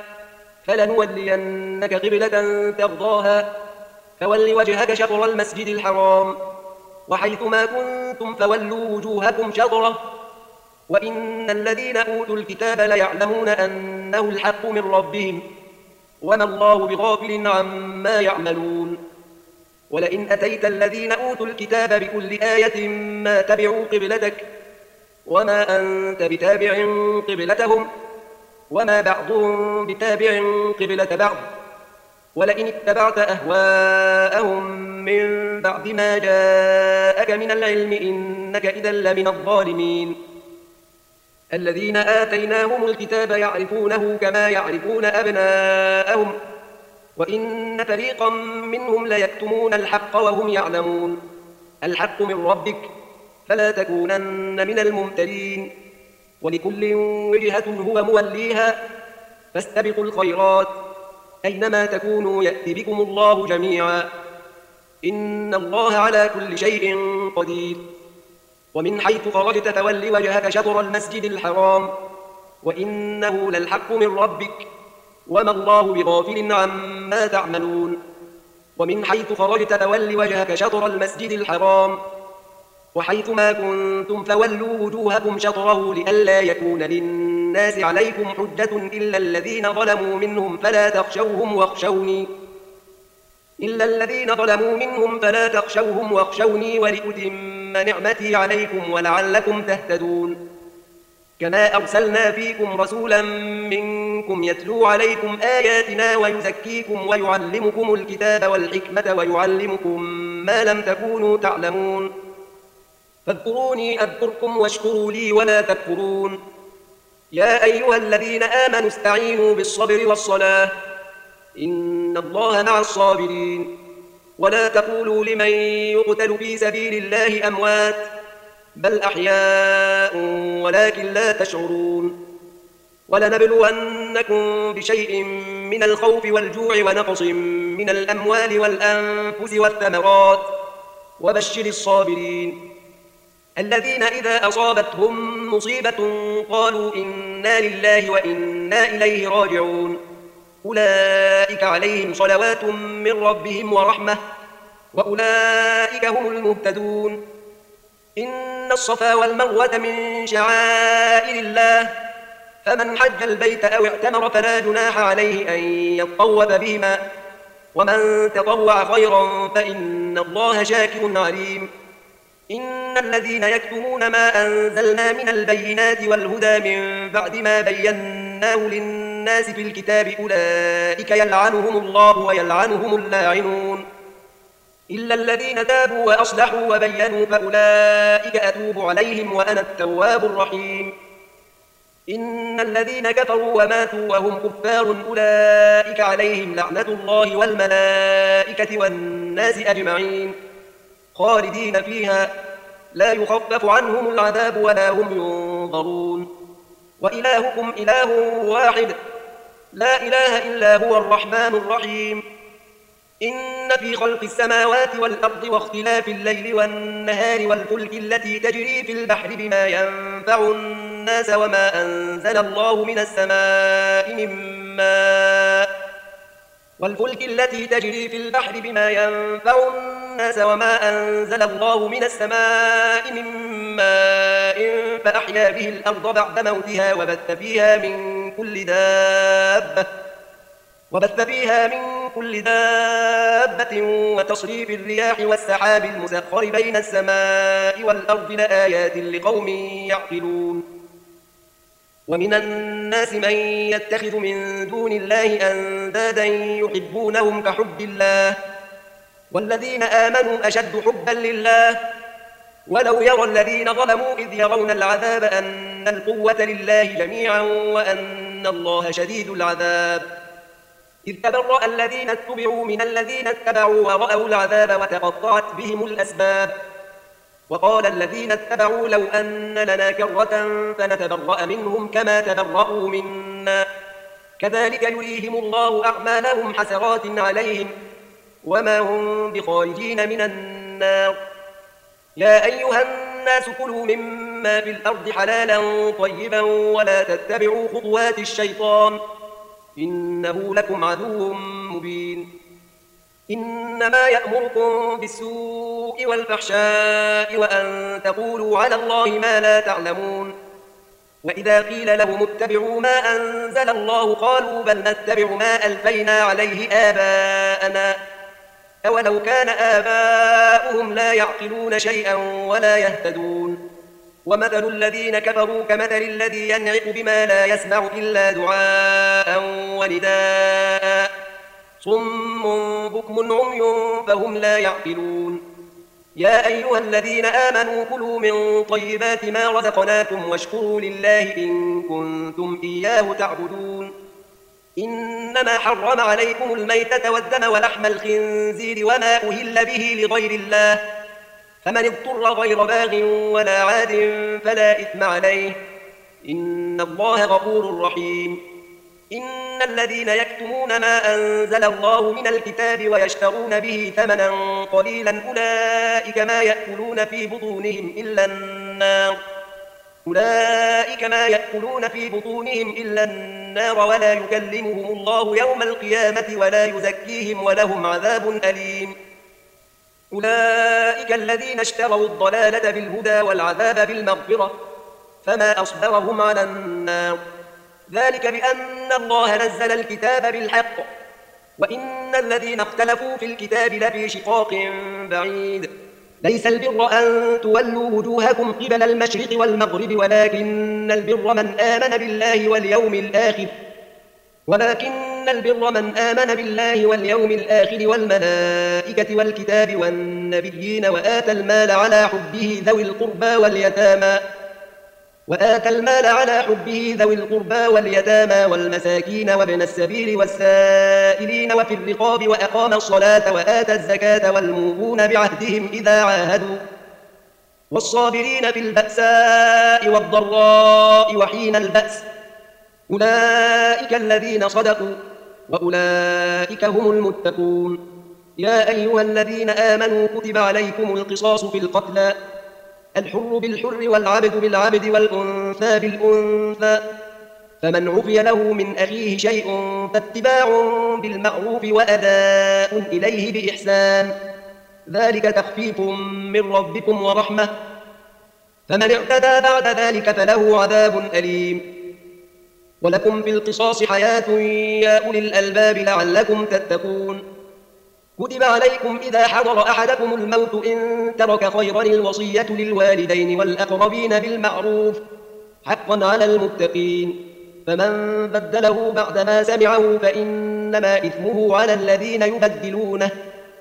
فلنولينك قبلة ترضاها فول وجهك شطر المسجد الحرام وحيث ما كنتم فولوا وجوهكم شطره وإن الذين أوتوا الكتاب ليعلمون أنه الحق من ربهم وما الله بغافل عما يعملون ولئن أتيت الذين أوتوا الكتاب بكل آية ما تبعوا قبلتك وما أنت بتابع قبلتهم وما بعضهم بتابع قبلة بعض ولئن اتبعت أهواءهم من بعد ما جاءك من العلم إنك إذا لمن الظالمين الذين آتيناهم الكتاب يعرفونه كما يعرفون أبناءهم وإن فريقا منهم ليكتمون الحق وهم يعلمون الحق من ربك فلا تكونن من الممترين ولكل وجهة هو موليها فاستبقوا الخيرات أينما تكونوا يأتي بكم الله جميعا إن الله على كل شيء قدير ومن حيث خرجت فول وجهك شطر المسجد الحرام وإنه للحق من ربك وما الله بغافل عما تعملون ومن حيث خرجت فول وجهك شطر المسجد الحرام وحيث ما كنتم فولوا وجوهكم شطره لئلا يكون للناس عليكم حجة إلا الذين ظلموا منهم فلا تخشوهم واخشوني إلا الذين ظلموا منهم فلا تخشوهم واخشوني ولأتم نعمتي عليكم ولعلكم تهتدون كما أرسلنا فيكم رسولا منكم يتلو عليكم آياتنا ويزكيكم ويعلمكم الكتاب والحكمة ويعلمكم ما لم تكونوا تعلمون فاذكروني أذكركم واشكروا لي ولا تكفرون يا أيها الذين آمنوا استعينوا بالصبر والصلاة إن الله مع الصابرين ولا تقولوا لمن يقتل في سبيل الله أموات بل أحياء ولكن لا تشعرون ولنبلونكم بشيء من الخوف والجوع ونقص من الأموال والأنفس والثمرات وبشر الصابرين الذين إذا أصابتهم مصيبة قالوا إنا لله وإنا إليه راجعون أولئك عليهم صلوات من ربهم ورحمة وأولئك هم المهتدون إن الصفا والمروة من شعائر الله فمن حج البيت أو اعتمر فلا جناح عليه أن يطوف بهما ومن تطوع خيرا فإن الله شاكر عليم إن الذين يكتمون ما أنزلنا من البينات والهدى من بعد ما بيناه للناس في الكتاب أولئك يلعنهم الله ويلعنهم اللاعنون إلا الذين تابوا وأصلحوا وبينوا فأولئك أتوب عليهم وأنا التواب الرحيم إن الذين كفروا وماتوا وهم كفار أولئك عليهم لعنة الله والملائكة والناس أجمعين خالدين فيها لا يخفف عنهم العذاب ولا هم ينظرون وإلهكم إله واحد لا إله إلا هو الرحمن الرحيم إن في خلق السماوات والأرض واختلاف الليل والنهار والفلك التي تجري في البحر بما ينفع الناس وما أنزل الله من السماء من ماء والفلك التي تجري في البحر بما ينفع الناس وما أنزل الله من السماء من ماء فأحيا به الأرض بعد موتها وبث فيها من كل دابة وبث فيها من كل دابة وتصريف الرياح والسحاب المسخر بين السماء والأرض لآيات لقوم يعقلون ومن الناس من يتخذ من دون الله أندادا يحبونهم كحب الله والذين آمنوا أشد حبا لله ولو يرى الذين ظلموا إذ يرون العذاب أن القوة لله جميعا وأن الله شديد العذاب إذ تبرأ الذين اتبعوا من الذين اتبعوا ورأوا العذاب وتقطعت بهم الأسباب وقال الذين اتبعوا لو أن لنا كرة فنتبرأ منهم كما تبرأوا منا كذلك يريهم الله أعمالهم حسرات عليهم وما هم بخارجين من النار يا أيها الناس كلوا مما في الأرض حلالا طيبا ولا تتبعوا خطوات الشيطان إنه لكم عدو مبين إنما يأمركم بالسوء والفحشاء وأن تقولوا على الله ما لا تعلمون وإذا قيل لهم اتبعوا ما أنزل الله قالوا بل نتبع ما ألفينا عليه آباءنا أولو كان آباؤهم لا يعقلون شيئا ولا يهتدون ومثل الذين كفروا كمثل الذي ينعق بما لا يسمع إلا دعاء ونداء صم بكم عمي فهم لا يعقلون يا أيها الذين آمنوا كلوا من طيبات ما رزقناكم واشكروا لله إن كنتم إياه تعبدون إنما حرم عليكم الميتة والدم ولحم الخنزير وما أهل به لغير الله فمن اضطر غير باغ ولا عاد فلا إثم عليه إن الله غفور رحيم إن الذين يكتمون ما أنزل الله من الكتاب ويشترون به ثمنا قليلا أولئك ما يأكلون في بطونهم إلا النار النار أولئك ما يأكلون في بطونهم إلا النار ولا يكلمهم الله يوم القيامة ولا يزكيهم ولهم عذاب أليم أولئك الذين اشتروا الضلالة بالهدى والعذاب بالمغفرة فما أصبرهم على النار ذلك بأن الله نزل الكتاب بالحق وإن الذين اختلفوا في الكتاب لفي شقاق بعيد ليس البر أن تولوا وجوهكم قبل المشرق والمغرب ولكن البر من آمن بالله واليوم الآخر ولكن البر من آمن بالله واليوم الآخر والملائكة والكتاب والنبيين وآتى المال على حبه ذوي القربى واليتامى وآتى المال على حبه ذوي القربى واليتامى والمساكين وابن السبيل والسائلين وفي الرقاب وأقام الصلاة وآتى الزكاة والموفون بعهدهم إذا عاهدوا والصابرين في البأساء والضراء وحين البأس أولئك الذين صدقوا وأولئك هم المتقون يا أيها الذين آمنوا كتب عليكم القصاص في القتلى الحر بالحر والعبد بالعبد والأنثى بالأنثى فمن عفي له من أخيه شيء فاتباع بالمعروف وأداء إليه بإحسان ذلك تخفيف من ربكم ورحمة فمن اعتدى بعد ذلك فله عذاب أليم ولكم في القصاص حياة يا أولي الألباب لعلكم تتقون كتب عليكم إذا حضر أحدكم الموت إن ترك خيرا الوصية للوالدين والأقربين بالمعروف حقا على المتقين فمن بدله بعدما سمعه فإنما إثمه على الذين يبدلونه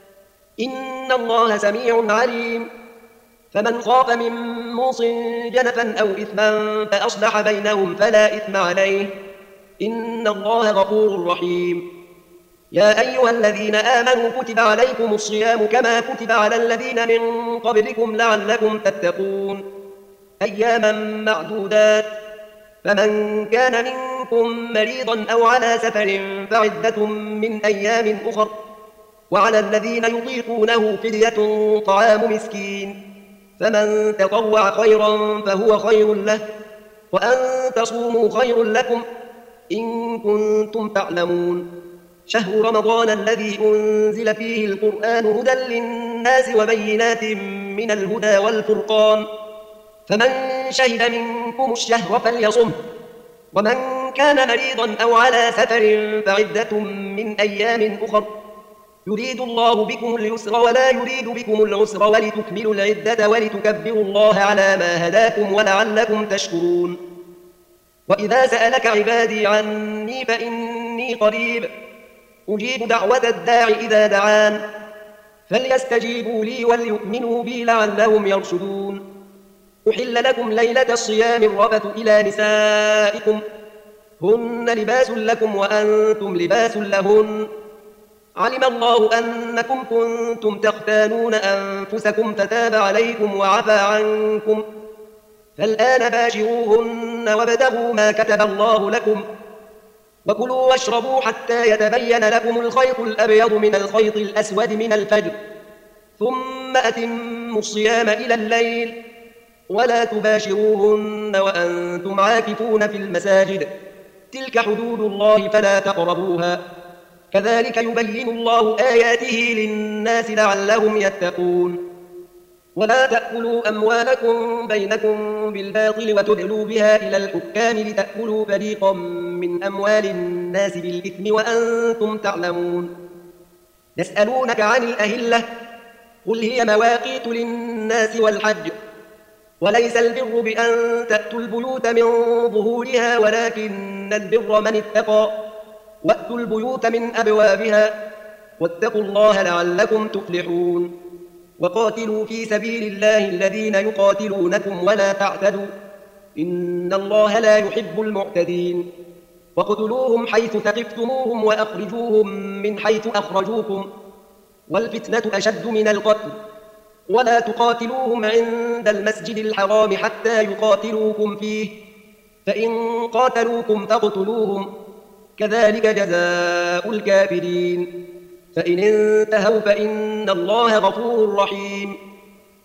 إن الله سميع عليم فمن خاف من موص جنفا أو إثما فأصلح بينهم فلا إثم عليه إن الله غفور رحيم يا أيها الذين آمنوا كتب عليكم الصيام كما كتب على الذين من قبلكم لعلكم تتقون أياما معدودات فمن كان منكم مريضا أو على سفر فعدة من أيام أخر وعلى الذين يطيقونه فدية طعام مسكين فمن تطوع خيرا فهو خير له وأن تصوموا خير لكم إن كنتم تعلمون شهر رمضان الذي أنزل فيه القرآن هدى للناس وبينات من الهدى والفرقان فمن شهد منكم الشهر فليصم ومن كان مريضا أو على سفر فعدة من أيام أخر يريد الله بكم اليسر ولا يريد بكم العسر ولتكملوا العدة ولتكبروا الله على ما هداكم ولعلكم تشكرون وإذا سألك عبادي عني فإني قريب أجيب دعوة الداع إذا دعان فليستجيبوا لي وليؤمنوا بي لعلهم يرشدون أحل لكم ليلة الصيام الرفث إلى نسائكم هن لباس لكم وأنتم لباس لهن علم الله أنكم كنتم تختانون أنفسكم فتاب عليكم وعفى عنكم فالآن باشروهن وابتغوا ما كتب الله لكم وكلوا واشربوا حتى يتبين لكم الخيط الأبيض من الخيط الأسود من الفجر ثم أتموا الصيام إلى الليل ولا تباشروهن وأنتم عاكفون في المساجد تلك حدود الله فلا تقربوها كذلك يبين الله آياته للناس لعلهم يتقون ولا تأكلوا أموالكم بينكم بالباطل وتدلوا بها إلى الحكام لتأكلوا فريقا من أموال الناس بالإثم وأنتم تعلمون يسألونك عن الأهلة قل هي مواقيت للناس والحج وليس البر بأن تأتوا البيوت من ظهورها ولكن البر من اتقى وأتوا البيوت من أبوابها واتقوا الله لعلكم تفلحون وقاتلوا في سبيل الله الذين يقاتلونكم ولا تعتدوا إن الله لا يحب المعتدين وقتلوهم حيث ثقفتموهم وأخرجوهم من حيث أخرجوكم والفتنة أشد من القتل ولا تقاتلوهم عند المسجد الحرام حتى يقاتلوكم فيه فإن قاتلوكم فاقتلوهم كذلك جزاء الكافرين فإن انتهوا فإن الله غفور رحيم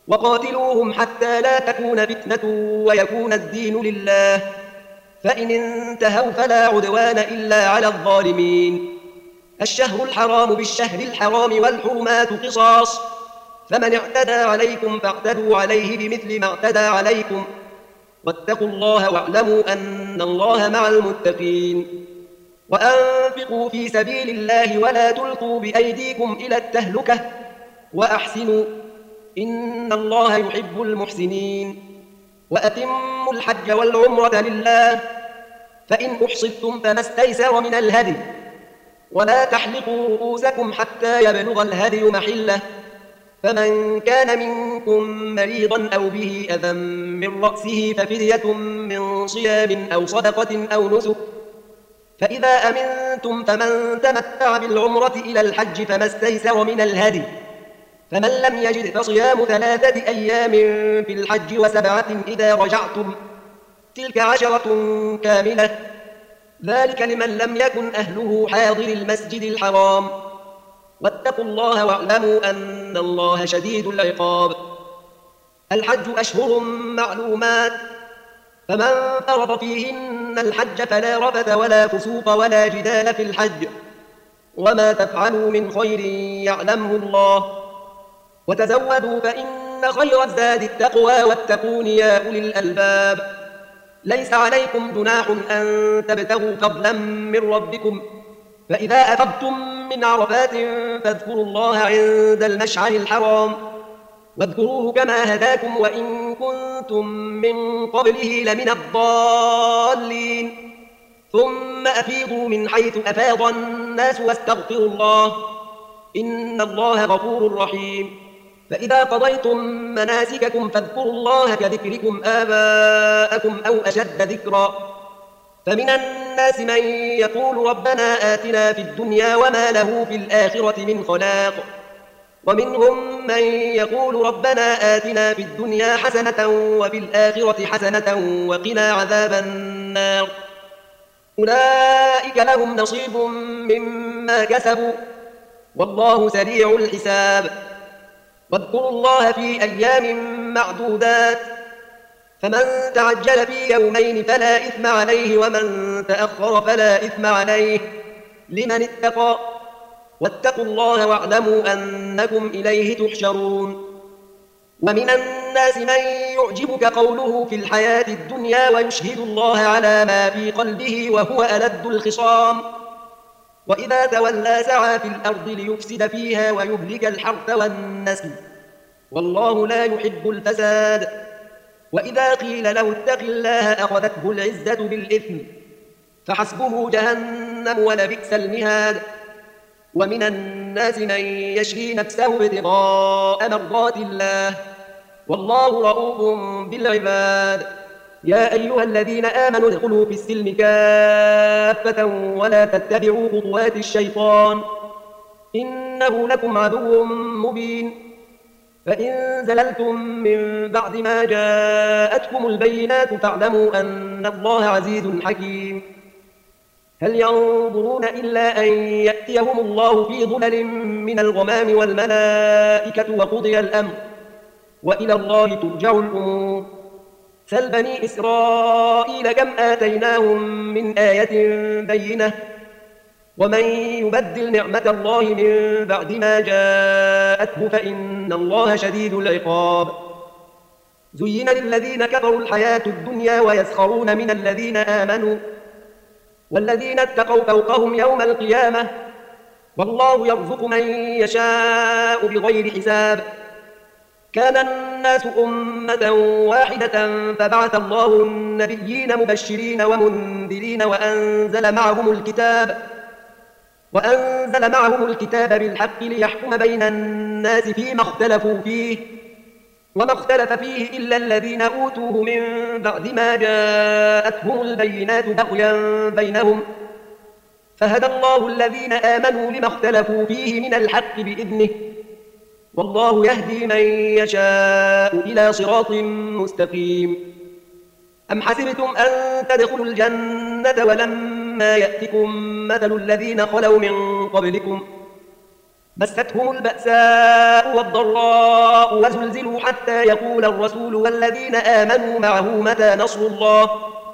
وقاتلوهم حتى لا تكون فتنة ويكون الدين لله، فإن انتهوا فلا عدوان إلا على الظالمين. الشهر الحرام بالشهر الحرام والحرمات قصاص، فمن اعتدى عليكم فاعتدوا عليه بمثل ما اعتدى عليكم، واتقوا الله واعلموا أن الله مع المتقين. وأنفقوا في سبيل الله ولا تلقوا بأيديكم إلى التهلكة وأحسنوا إن الله يحب المحسنين. وأتموا الحج والعمرة لله، فإن أحصرتم فما استيسر من الهدي، ولا تحلقوا رؤوسكم حتى يبلغ الهدي محله، فمن كان منكم مريضا أو به أذى من رأسه ففدية من صيام أو صدقة أو نسك، فإذا أمنتم فمن تمتع بالعمرة إلى الحج فما استيسر من الهدي، فمن لم يجد فصيام ثلاثة أيام في الحج وسبعة إذا رجعتم، تلك عشرة كاملة، ذلك لمن لم يكن أهله حاضر المسجد الحرام. واتقوا الله واعلموا أن الله شديد العقاب. الحج أشهر معلومات، فمن فرض فيهن الحج فلا رفث ولا فسوق ولا جدال في الحج، وما تفعلوا من خير يعلمه الله، وتزودوا فإن خير الزاد التقوى واتقون يا أولي الألباب. ليس عليكم جناح أن تبتغوا فضلا من ربكم، فإذا أفضتم من عرفات فاذكروا الله عند المشعر الحرام، واذكروه كما هداكم وإن كنتم من قبله لمن الضالين. ثم أفيضوا من حيث أفاض الناس واستغفروا الله إن الله غفور رحيم. فإذا قضيتم مناسككم فاذكروا الله كذكركم آباءكم أو أشد ذكرا. فمن الناس من يقول ربنا آتنا في الدنيا وما له في الآخرة من خلاق، ومنهم من يقول ربنا آتنا في الدنيا حسنة وفي الآخرة حسنة وقنا عذاب النار. أولئك لهم نصيب مما كسبوا والله سريع الحساب. واذكروا الله في أيام معدودات، فمن تعجل في يومين فلا إثم عليه ومن تأخر فلا إثم عليه لمن اتقى. واتقوا الله واعلموا أنكم إليه تحشرون. ومن الناس من يعجبك قوله في الحياة الدنيا ويشهد الله على ما في قلبه وهو ألد الخصام، وإذا تولى سعى في الأرض ليفسد فيها ويهلك الحرث والنسل والله لا يحب الفساد. وإذا قيل له اتق الله أخذته العزة بالإثم فحسبه جهنم ولبئس المهاد. ومن الناس من يشري نفسه ابتغاء مرضات الله والله رؤوف بالعباد. يا أيها الذين آمنوا ادخلوا في السلم كافة ولا تتبعوا خطوات الشيطان إنه لكم عدو مبين. فإن زللتم من بعد ما جاءتكم البينات فاعلموا أن الله عزيز حكيم. هل ينظرون إلا أن يأتيهم الله في ظلل من الغمام والملائكة وقضي الأمر وإلى الله ترجع الأمور. سل بني إسرائيل كم آتيناهم من آية بينة ومن يبدل نعمة الله من بعد ما جاءته فإن الله شديد العقاب. زين للذين كفروا الحياة الدنيا ويسخرون من الذين آمنوا والذين اتقوا فوقهم يوم القيامة والله يرزق من يشاء بغير حساب. كان الناس أمة واحدة فبعث الله النبيين مبشرين ومنذرين وأنزل معهم الكتاب وأنزل معهم الكتاب بالحق ليحكم بين الناس فيما اختلفوا فيه وما اختلف فيه إلا الذين أوتوه من بعد ما جاءتهم البينات بغيا بينهم فهدى الله الذين آمنوا لما اختلفوا فيه من الحق بإذنه والله يهدي من يشاء إلى صراط مستقيم. أم حسبتم أن تدخلوا الجنة ولما يأتكم مثل الذين خلوا من قبلكم مستهم البأساء والضراء وزلزلوا حتى يقول الرسول والذين آمنوا معه متى نصر الله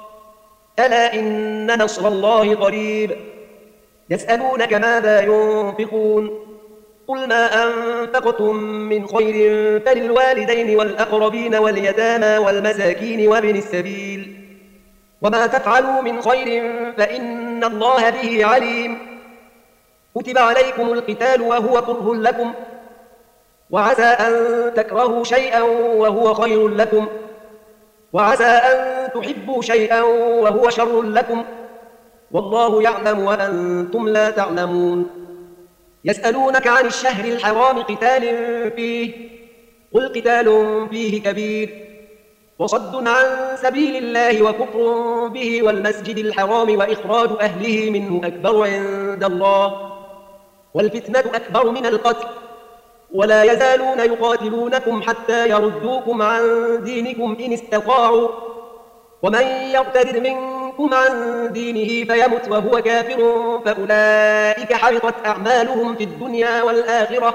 ألا إن نصر الله قريب يسألونك ماذا ينفقون قل ما أنفقتم من خير فللوالدين والأقربين واليتامى والمساكين وابن السبيل وما تفعلوا من خير فإن الله به عليم كتب عليكم القتال وهو كره لكم وعسى أن تكرهوا شيئا وهو خير لكم وعسى أن تحبوا شيئا وهو شر لكم والله يعلم وأنتم لا تعلمون يسألونك عن الشهر الحرام قتال فيه قل قتال فيه كبير وصد عن سبيل الله وكفر به والمسجد الحرام وإخراج أهله منه أكبر عند الله والفتنة أكبر من القتل ولا يزالون يقاتلونكم حتى يردوكم عن دينكم إن استطاعوا ومن يرتد منكم عن دينه فيمت وهو كافر فأولئك حبطت أعمالهم في الدنيا والآخرة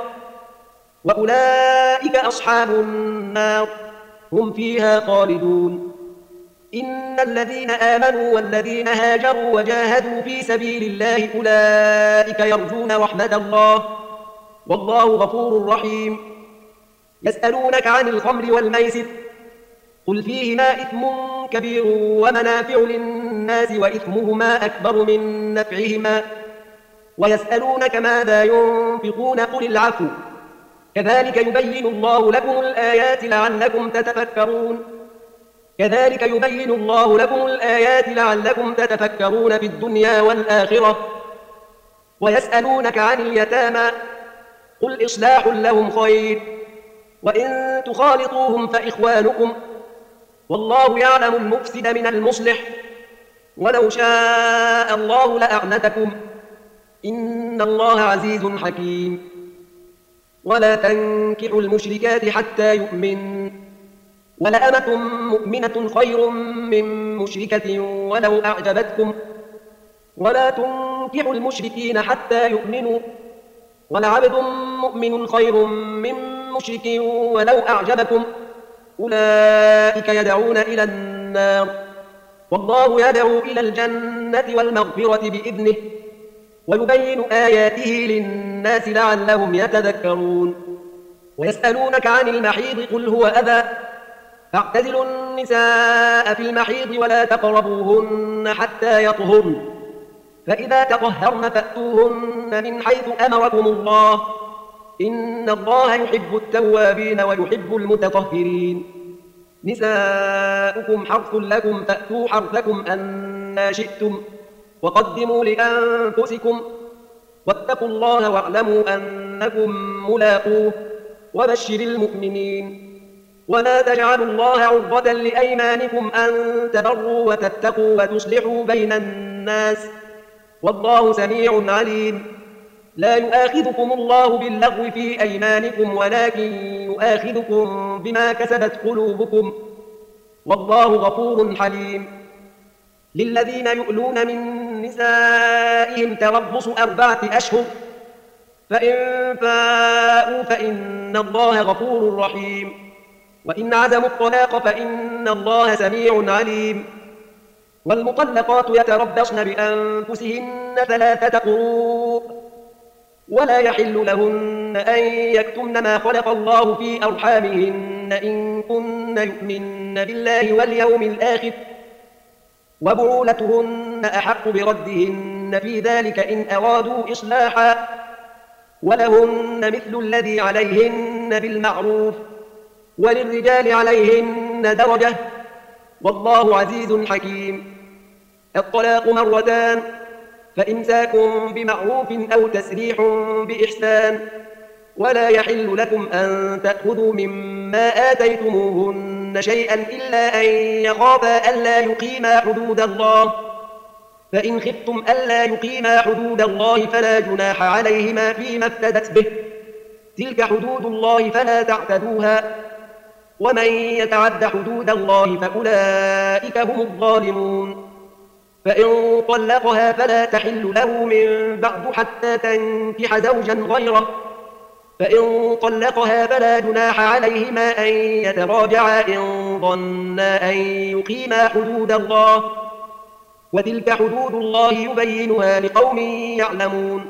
وأولئك أصحاب النار هم فيها خالدون إن الذين آمنوا والذين هاجروا وجاهدوا في سبيل الله أولئك يرجون رحمة الله والله غفور رحيم يسألونك عن الخمر والميسر قل فيهما إثم كبير ومنافع للناس وإثمهما أكبر من نفعهما ويسألونك ماذا ينفقون قل العفو كذلك يبين الله لكم الآيات لعلكم تتفكرون كذلك يبين الله لكم الآيات لعلكم تتفكرون في الدنيا والآخرة ويسألونك عن اليتامى قل إصلاح لهم خير وإن تخالطوهم فإخوانكم والله يعلم المفسد من المصلح ولو شاء الله لأعنتكم إن الله عزيز حكيم ولا تنكحوا المشركات حتى يؤمن ولأمة مؤمنة خير من مشركة ولو أعجبتكم ولا تنكحوا المشركين حتى يؤمنوا ولعبد مؤمن خير من مشرك ولو أعجبكم أولئك يدعون إلى النار والله يدعو إلى الجنة والمغفرة بإذنه ويبين آياته للناس لعلهم يتذكرون ويسألونك عن المحيض قل هو أذى فاعتزلوا النساء في المحيض ولا تقربوهن حتى يطهرن فإذا تطهرن فأتوهن من حيث أمركم الله إن الله يحب التوابين ويحب المتطهرين نساؤكم حرث لكم فأتوا حرثكم أنى شئتم وقدموا لأنفسكم واتقوا الله واعلموا أنكم ملاقوه وبشر المؤمنين ولا تجعلوا الله عرضة لأيمانكم أن تبروا وتتقوا وتصلحوا بين الناس والله سميع عليم لا يؤاخذكم الله باللغو في أيمانكم ولكن يؤاخذكم بما كسبت قلوبكم والله غفور حليم للذين يؤلون من نسائهم تربص أربعة أشهر فإن فاءوا فإن الله غفور رحيم وإن عزموا الطلاق فإن الله سميع عليم والمطلقات يتربصن بأنفسهن ثلاثة قروء ولا يحل لهن أن يكتمن ما خلق الله في أرحامهن إن كن يؤمن بالله واليوم الآخر وبعولتهن أحق بردهن في ذلك إن أرادوا إصلاحا ولهن مثل الذي عليهن بالمعروف وللرجال عليهن درجة والله عزيز حكيم الطلاق مرتان فإمساك بمعروف أو تسريح بإحسان ولا يحل لكم أن تأخذوا مما آتيتموهن شيئا إلا أن يخافا ألا يقيما حدود الله فإن خفتم ألا يقيما حدود الله فلا جناح عليهما فيما افتدت به تلك حدود الله فلا تعتدوها ومن يتعد حدود الله فأولئك هم الظالمون فإن طلقها فلا تحل له من بعد حتى تنكح زوجا غيره فإن طلقها فلا جناح عليهما أن يتراجعا إن ظنا أن يقيما حدود الله، وتلك حدود الله يبينها لقوم يعلمون.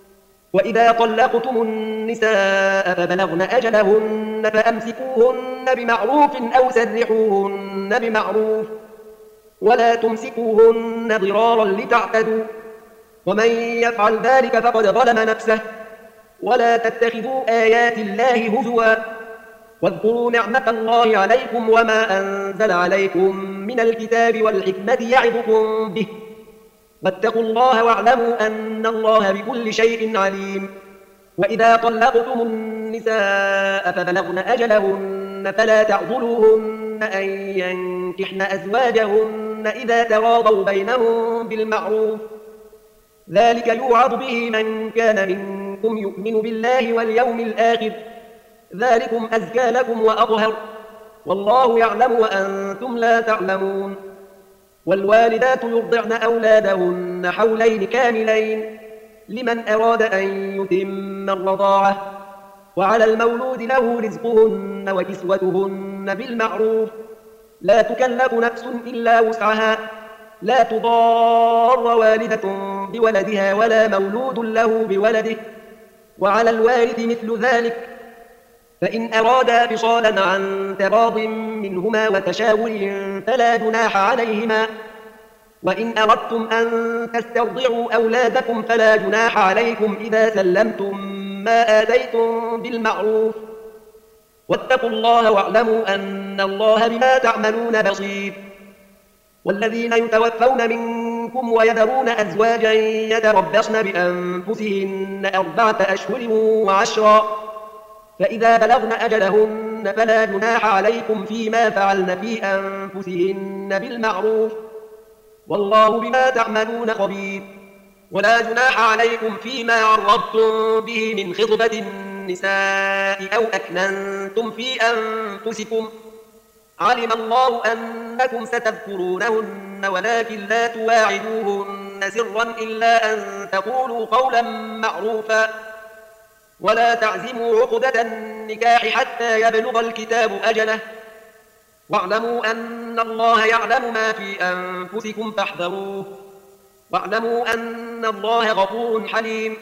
وإذا طلقتم النساء فبلغن أجلهن فأمسكوهن بمعروف أو سرحوهن بمعروف، ولا تمسكوهن ضرارا لتعتدوا، ومن يفعل ذلك فقد ظلم نفسه. ولا تتخذوا آيات الله هزوا، واذكروا نعمة الله عليكم وما أنزل عليكم من الكتاب والحكمة يعظكم به، واتقوا الله واعلموا أن الله بكل شيء عليم. وإذا طلقتم النساء فبلغن أجلهن فلا تعضلوهن أن ينكحن أزواجهن إذا تراضوا بينهم بالمعروف، ذلك يوعظ به من كان منكم يؤمن بالله واليوم الآخر، ذلكم أزكى لكم وأطهر، والله يعلم وأنتم لا تعلمون. والوالدات يرضعن أولادهن حولين كاملين لمن أراد أن يتم الرضاعة، وعلى المولود له رزقهن وكسوتهن بالمعروف، لا تكلف نفس إلا وسعها، لا تضار والدة بولدها ولا مولود له بولده، وعلى الوارث مثل ذلك، فإن أرادا فصالا عن تراض منهما وتشاور فلا جناح عليهما. وإن أردتم أن تسترضعوا أولادكم فلا جناح عليكم إذا سلمتم ما آتيتم بالمعروف، واتقوا الله واعلموا أن الله بما تعملون بصير. والذين يتوفون منكم ويذرون أزواجا يتربصن بأنفسهن أربعة أشهر وعشرا، فإذا بلغن أجلهن فلا جناح عليكم فيما فعلن في أنفسهن بالمعروف، والله بما تعملون خبير. ولا جناح عليكم فيما عرضتم به من خطبة النساء أو أكننتم في أنفسكم، علم الله أنكم ستذكرونهن ولكن لا تواعدوهن سرا إلا أن تقولوا قولا معروفا، ولا تعزموا عقدة النكاح حتى يبلغ الكتاب أجله، واعلموا أن الله يعلم ما في أنفسكم فاحذروه، واعلموا أن الله غفور حليم.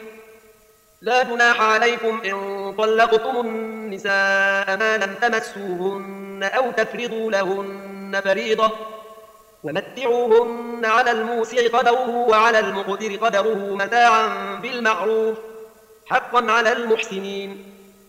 لا جناح عليكم إن طلقتم النساء ما لم تمسوهن أو تفرضوا لهن فريضة، ومتعوهن على الموسع قدره وعلى المقتر قدره متاعا بالمعروف، حقا على المحسنين.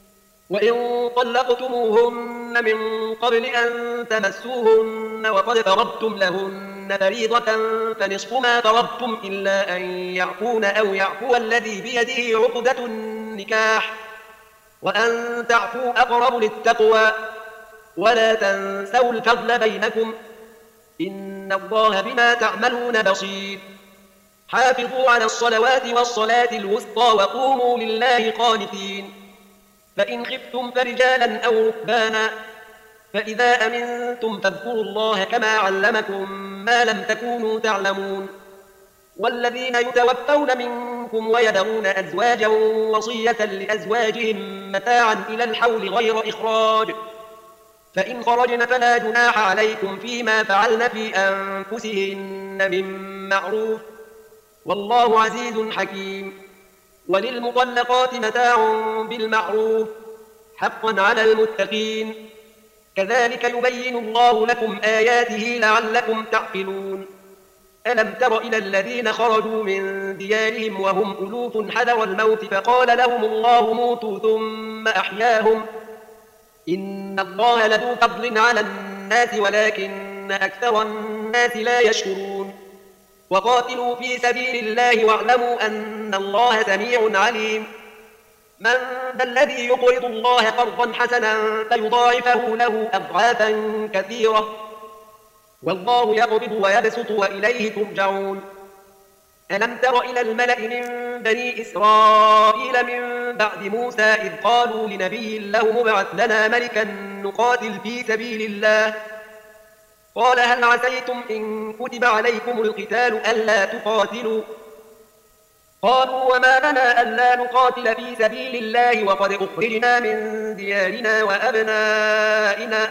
وإن طلقتموهن من قبل أن تمسوهن وقد فرضتم لهن فريضة فنصف ما فرضتم إلا أن يعفون أو يعفو الذي بيده عقدة النكاح، وأن تعفوا أقرب للتقوى، ولا تنسوا الفضل بينكم، إن الله بما تعملون بصير. حافظوا على الصلوات والصلاة الوسطى وقوموا لله قانتين. فإن خفتم فرجالا أو ركبانا، فإذا أمنتم فاذكروا الله كما علمكم ما لم تكونوا تعلمون. والذين يتوفون منكم ويذرون أزواجا وصية لأزواجهم متاعا إلى الحول غير إخراج، فإن خرجن فلا جناح عليكم فيما فعلن في أنفسهن من معروف، والله عزيز حكيم. وللمطلقات متاع بالمعروف، حقا على المتقين، كذلك يبين الله لكم آياته لعلكم تعقلون. ألم تر إلى الذين خرجوا من ديارهم وهم ألوف حذر الموت فقال لهم الله موتوا ثم أحياهم، إن الله لذو فضل على الناس ولكن أكثر الناس لا يشكرون. وقاتلوا في سبيل الله واعلموا أن الله سميع عليم. من ذا الذي يقرض الله قرضا حسنا فيضاعفه له أضعافا كثيرة، والله يقبض ويبسط وإليه ترجعون. ألم تر إلى الملأ من بني إسرائيل من بعد موسى إذ قالوا لنبي له ابعث لنا ملكا نقاتل في سبيل الله، قال هل عسيتم إن كتب عليكم القتال ألا تقاتلوا، قالوا وما لنا ألا نقاتل في سبيل الله وقد أخرجنا من ديارنا وأبنائنا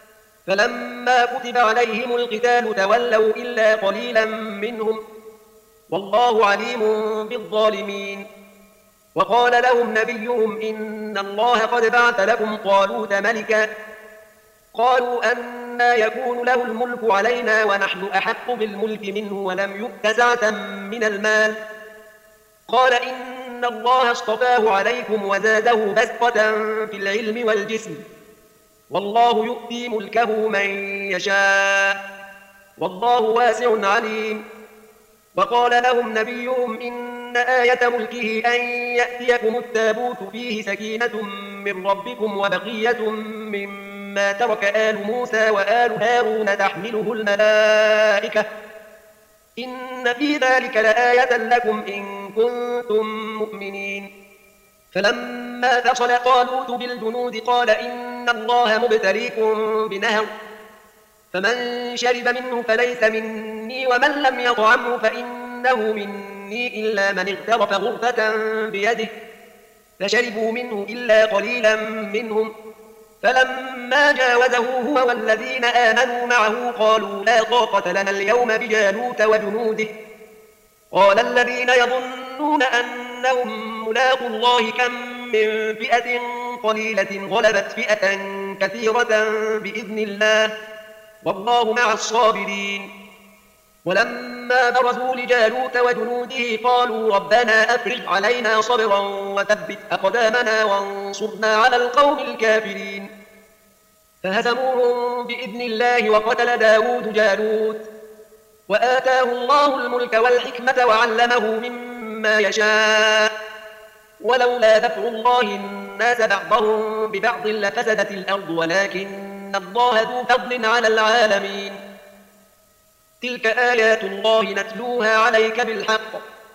فلما كتب عليهم القتال تولوا إلا قليلا منهم والله عليم بالظالمين. وقال لهم نبيهم إن الله قد بعث لكم طالوت ملكا قالوا أنى يكون له الملك علينا ونحن أحق بالملك منه ولم يؤت سعة من المال قال إن الله اصطفاه عليكم وزاده بسطة في العلم والجسم والله يؤتي ملكه من يشاء والله واسع عليم. وقال لهم نبيهم إن آية ملكه أن يأتيكم التابوت فيه سكينة من ربكم وبقية مما ترك آل موسى وآل هارون تحمله الملائكة إن في ذلك لآية لكم إن كنتم مؤمنين. فلما فصل طالوت بالجنود قال إن الله مبتليكم بنهر فمن شرب منه فليس مني ومن لم يطعمه فإنه مني إلا من اغترف غرفة بيده فشربوا منه إلا قليلا منهم فلما جاوزه هو والذين آمنوا معه قالوا لا طاقة لنا اليوم بجالوت وجنوده قال الذين يظنون أنهم ملاقوا الله كم من فئة قليلة غلبت فئة كثيرة بإذن الله والله مع الصابرين. ولما برزوا لجالوت وجنوده قالوا ربنا أفرغ علينا صبرا وثبت أقدامنا وانصرنا على القوم الكافرين فهزموهم بإذن الله وقتل داود جالوت وآتاه الله الملك والحكمة وعلمه مما يشاء ولولا دفع الله الناس بعضهم ببعض لفسدت الأرض ولكن الله ذو فضل على العالمين. تلك آيات الله نتلوها عليك بالحق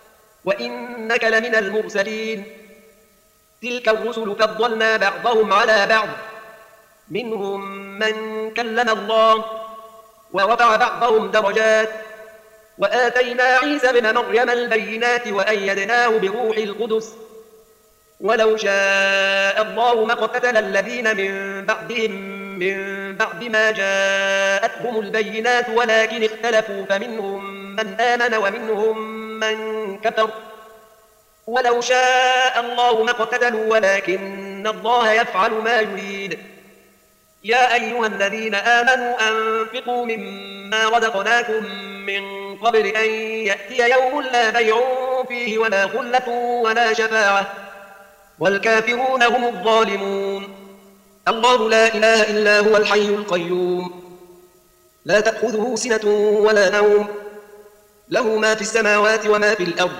وإنك لمن المرسلين. تلك الرسل فضلنا بعضهم على بعض منهم من كلم الله ورفع بعضهم درجات وآتينا عيسى ابن مريم البينات وأيدناه بروح القدس ولو شاء الله ما اقتتل الذين من بعدهم من بعد ما جاءتهم البينات ولكن اختلفوا فمنهم من آمن ومنهم من كفر ولو شاء الله ما اقتتلوا ولكن الله يفعل ما يريد. يا أيها الذين آمنوا أنفقوا مما رزقناكم من قبل أن يأتي يوم لا بيع فيه ولا خلة ولا شفاعة والكافرون هم الظالمون. الله لا إله إلا هو الحي القيوم لا تأخذه سنة ولا نوم له ما في السماوات وما في الأرض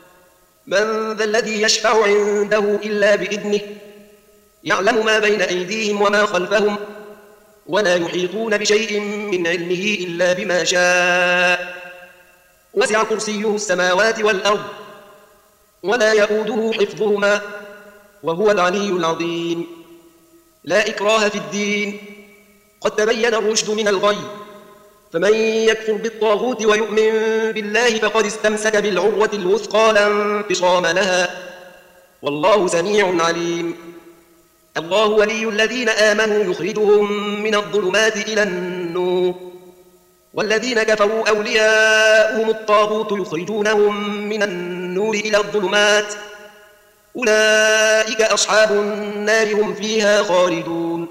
من ذا الذي يشفع عنده إلا بإذنه يعلم ما بين أيديهم وما خلفهم ولا يحيطون بشيء من علمه إلا بما شاء وسع كرسيه السماوات والأرض ولا يؤوده حفظهما وهو العلي العظيم. لا إكراه في الدين قد تبين الرشد من الغي فمن يكفر بالطاغوت ويؤمن بالله فقد استمسك بالعروة الوثقى لا انفصام لها والله سميع عليم. الله ولي الذين آمنوا يخرجهم من الظلمات إلى النور والذين كفروا أولياؤهم الطاغوت يخرجونهم من النور إلى الظلمات أولئك أصحاب النار هم فيها خالدون.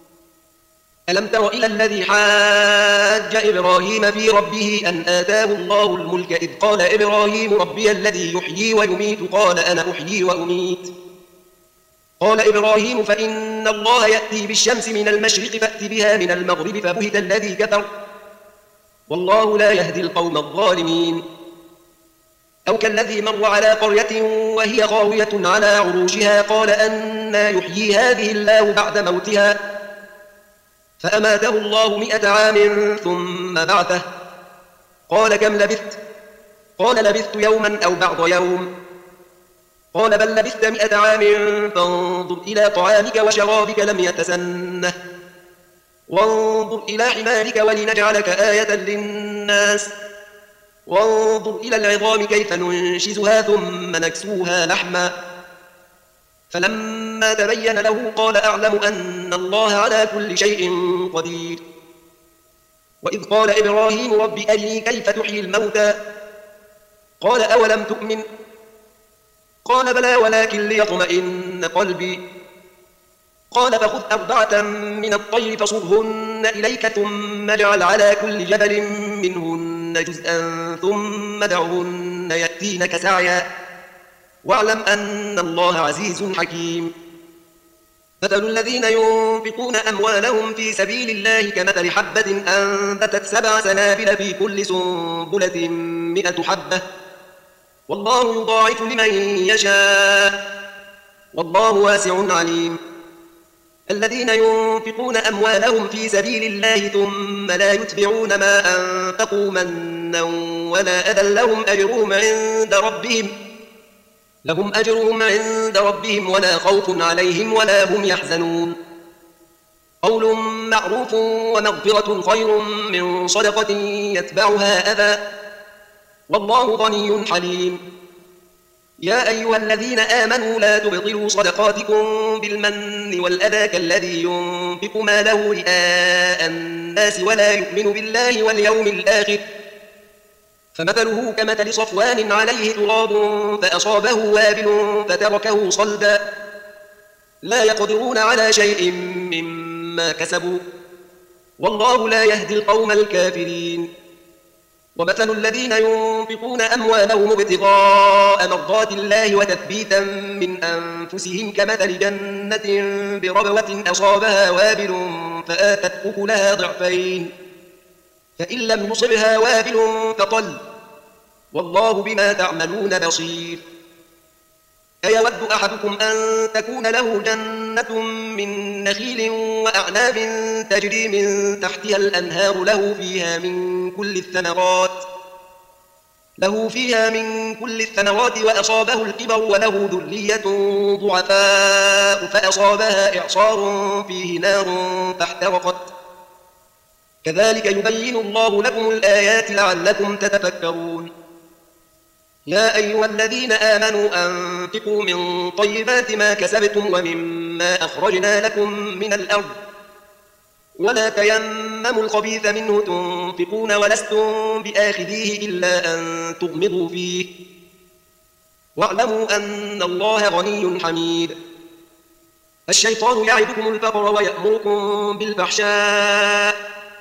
ألم تر إلى الذي حاج إبراهيم في ربه أن آتاه الله الملك إذ قال إبراهيم ربي الذي يحيي ويميت قال أنا أحيي وأميت قال إبراهيم فإن الله يأتي بالشمس من المشرق فأت بها من المغرب فبهت الذي كفر والله لا يهدي القوم الظالمين. أو كالذي مر على قرية وهي خاوية على عروشها قال أنى يحيي هذه الله بعد موتها فأماته الله مئة عام ثم بعثه قال كم لبثت قال لبثت يوما أو بعض يوم قال بل لبثت مئة عام فانظر إلى طعامك وشرابك لم يتسنه وانظر إلى حمارك ولنجعلك آية للناس وانظر إلى العظام كيف ننشزها ثم نكسوها لحما فلما تبين له قال أعلم أن الله على كل شيء قدير. وإذ قال إبراهيم رب أرني كيف تحيي الموتى قال أولم تؤمن قال بلى ولكن ليطمئن قلبي قال فخذ أربعة من الطير فصرهن إليك ثم اجعل على كل جبل منهن جزءا ثم ادعهن يأتينك سعيا واعلم أن الله عزيز حكيم. مثل الذين ينفقون أموالهم في سبيل الله كمثل حبة أنبتت سبع سنابل في كل سنبلة مئة حبة والله يضاعف لمن يشاء والله واسع عليم. الذين ينفقون أموالهم في سبيل الله ثم لا يتبعون ما أنفقوا منا ولا أذى لهم أجرهم عند ربهم لهم أجرهم عند ربهم ولا خوف عليهم ولا هم يحزنون. قول معروف ومغفرة خير من صدقة يتبعها أذى والله غني حليم. يا أيها الذين آمنوا لا تبطلوا صدقاتكم بالمن والأذى كالذي ينفق ماله رئاء الناس ولا يؤمن بالله واليوم الآخر فمثله كمثل صفوان عليه تراب فأصابه وابل فتركه صلدا لا يقدرون على شيء مما كسبوا والله لا يهدي القوم الكافرين. ومثل الذين ينفقون أموالهم ابتغاء مرضات الله وتثبيتا من أنفسهم كمثل جنة بربوة أصابها وابل فآتت أكلها ضعفين فإن لم يصبها وابل فطل والله بما تعملون بصير. أيود أحدكم أن تكون له جنة من نخيل وأعناب تجري من تحتها الأنهار له فيها من كل الثمرات له فيها من كل الثمرات وأصابه الكبر وله ذرية ضعفاء فأصابها إعصار فيه نار فاحترقت كذلك يبين الله لكم الآيات لعلكم تتفكرون. يا أيها الذين آمنوا أنفقوا من طيبات ما كسبتم ومما أخرجنا لكم من الأرض ولا تيمموا الخبيث منه تنفقون ولستم بآخذيه إلا أن تغمضوا فيه واعلموا أن الله غني حميد. الشيطان يعدكم الفقر ويأمركم بالفحشاء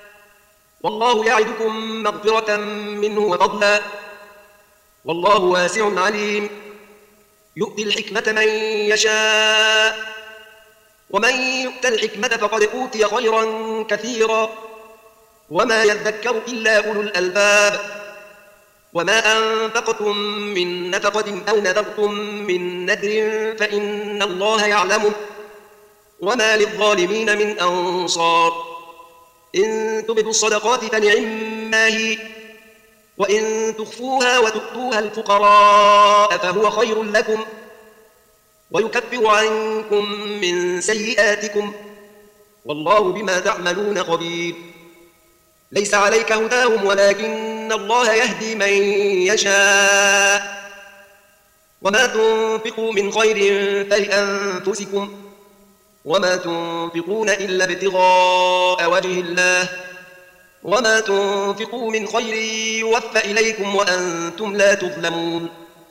والله يعدكم مغفرة منه وفضلا والله واسع عليم. يؤتي الحكمة من يشاء ومن يؤت الحكمة فقد أوتي خيرا كثيرا وما يذكر إلا أولو الألباب. وما أنفقتم من نفقة أو نذرتم من نذر فإن الله يعلمه وما للظالمين من أنصار. إن تبدوا الصدقات فنعما هي وإن تخفوها وتؤتوها الفقراء فهو خير لكم ويكفر عنكم من سيئاتكم والله بما تعملون خبير. ليس عليك هداهم ولكن الله يهدي من يشاء وما تنفقوا من خير فلأنفسكم وما تنفقون إلا ابتغاء وجه الله وما تنفقوا من خير يوفى إليكم وأنتم لا تظلمون.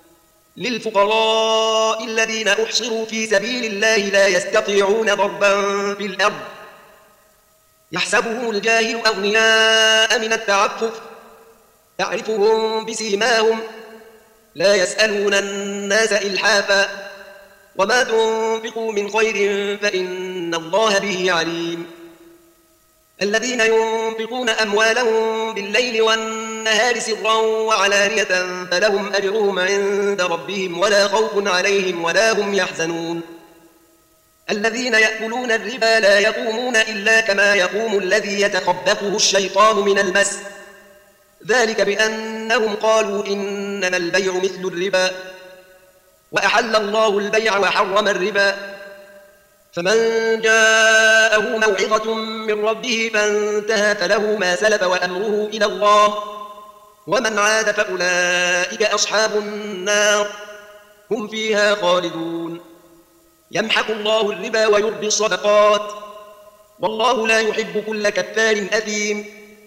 للفقراء الذين أحصروا في سبيل الله لا يستطيعون ضربا في الأرض يحسبهم الجاهل أغنياء من التعفف تعرفهم بسيماهم لا يسألون الناس إلحافا وما تنفقوا من خير فإن الله به عليم. الذين ينفقون أموالهم بالليل والنهار سرا وعلانية فلهم أجرهم عند ربهم ولا خوف عليهم ولا هم يحزنون. الذين يأكلون الربا لا يقومون إلا كما يقوم الذي يتخبطه الشيطان من المس ذلك بأنهم قالوا إنما البيع مثل الربا وأحل الله البيع وحرم الربا فمن جاءه موعظة من ربه فانتهى فله ما سلف وأمره إلى الله ومن عاد فأولئك أصحاب النار هم فيها خالدون. يمحق الله الربا ويربي الصدقات والله لا يحب كل كفار أثيم.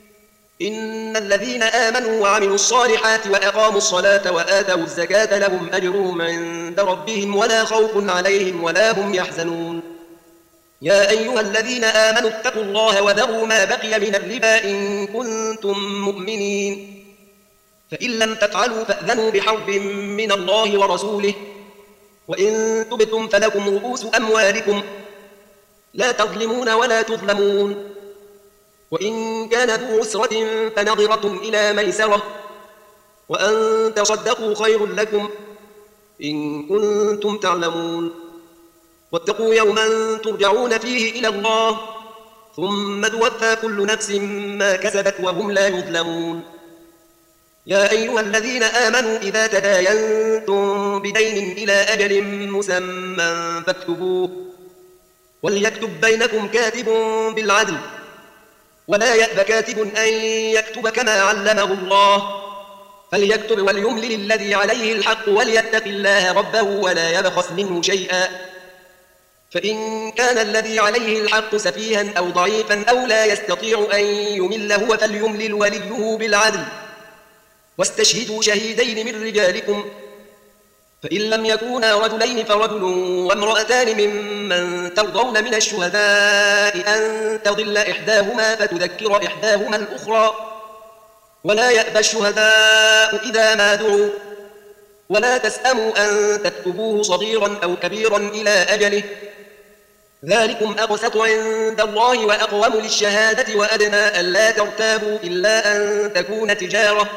إن الذين آمنوا وعملوا الصالحات وأقاموا الصلاة وآتوا الزكاة لهم أجرهم عند ربهم ولا خوف عليهم ولا هم يحزنون. يا أيها الذين آمنوا اتقوا الله وذروا ما بقي من الربا إن كنتم مؤمنين، فإن لم تفعلوا فأذنوا بحرب من الله ورسوله، وإن تبتم فلكم رؤوس أموالكم لا تظلمون ولا تظلمون. وإن كان ذو عسرة فنظرة إلى ميسرة، وأن تصدقوا خير لكم إن كنتم تعلمون. واتقوا يوما ترجعون فيه إلى الله ثم توفى كل نفس ما كسبت وهم لا يظلمون. يا أيها الذين آمنوا إذا تداينتم بدين إلى أجل مسمى فاكتبوه، وليكتب بينكم كاتب بالعدل ولا يأب كاتب أن يكتب كما علمه الله، فليكتب وليملل الذي عليه الحق وليتق الله ربه ولا يبخس منه شيئا، فإن كان الذي عليه الحق سفيها أو ضعيفا أو لا يستطيع أن يمل هو فليملل وليه بالعدل، واستشهدوا شهيدين من رجالكم، فإن لم يكونا رجلين فرجل وامرأتان ممن ترضون من الشهداء أن تضل إحداهما فتذكر إحداهما الأخرى، ولا يأبى الشهداء إذا ما دعوا، ولا تسأموا أن تكتبوه صغيرا أو كبيرا إلى أجله، ذلكم أقسط عند الله وأقوم للشهادة وأدنى ألا ترتابوا إلا أن تكون تجارة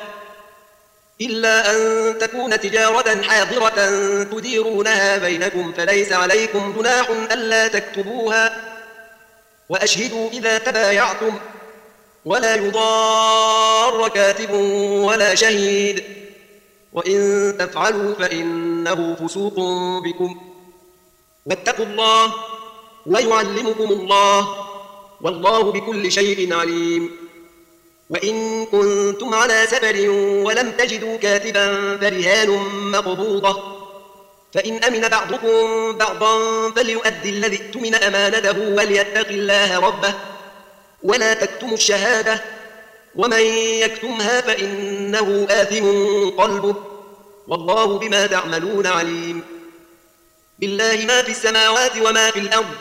إلا أن تكون تجارة حاضرة تديرونها بينكم فليس عليكم جناح ألا تكتبوها، وأشهدوا إذا تبايعتم، ولا يضار كاتب ولا شهيد، وإن تفعلوا فإنه فسوق بكم، واتقوا الله ويعلمكم الله والله بكل شيء عليم. وإن كنتم على سفر ولم تجدوا كاتبا فرهان مقبوضة، فإن أمن بعضكم بعضا فليؤدي الذي اؤتمن أمانته وليتق الله ربه ولا تكتموا الشهادة، ومن يكتمها فإنه آثم قلبه والله بما تعملون عليم. بالله ما في السماوات وما في الأرض،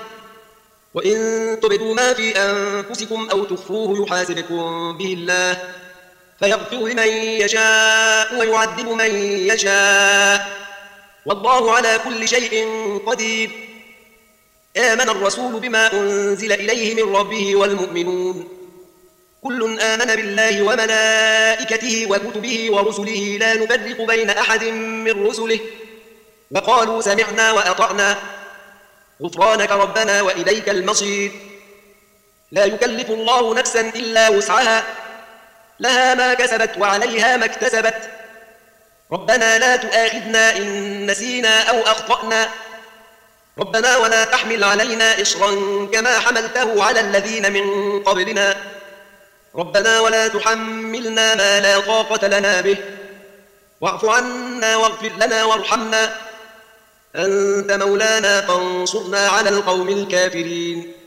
وإن تبدوا ما في أنفسكم أو تخفوه يحاسبكم به الله فيغفر لمن يشاء ويعذب من يشاء والله على كل شيء قدير. آمن الرسول بما أنزل إليه من ربه والمؤمنون كل آمن بالله وملائكته وكتبه ورسله لا نفرق بين أحد من رسله وقالوا سمعنا وأطعنا غفرانك ربنا وإليك المصير. لا يكلف الله نفسا إلا وسعها لها ما كسبت وعليها ما اكتسبت ربنا لا تؤاخذنا إن نسينا أو أخطأنا ربنا ولا تحمل علينا إصرا كما حملته على الذين من قبلنا ربنا ولا تحملنا ما لا طاقة لنا به واعف عنا واغفر لنا وارحمنا أنت مولانا فانصرنا على القوم الكافرين.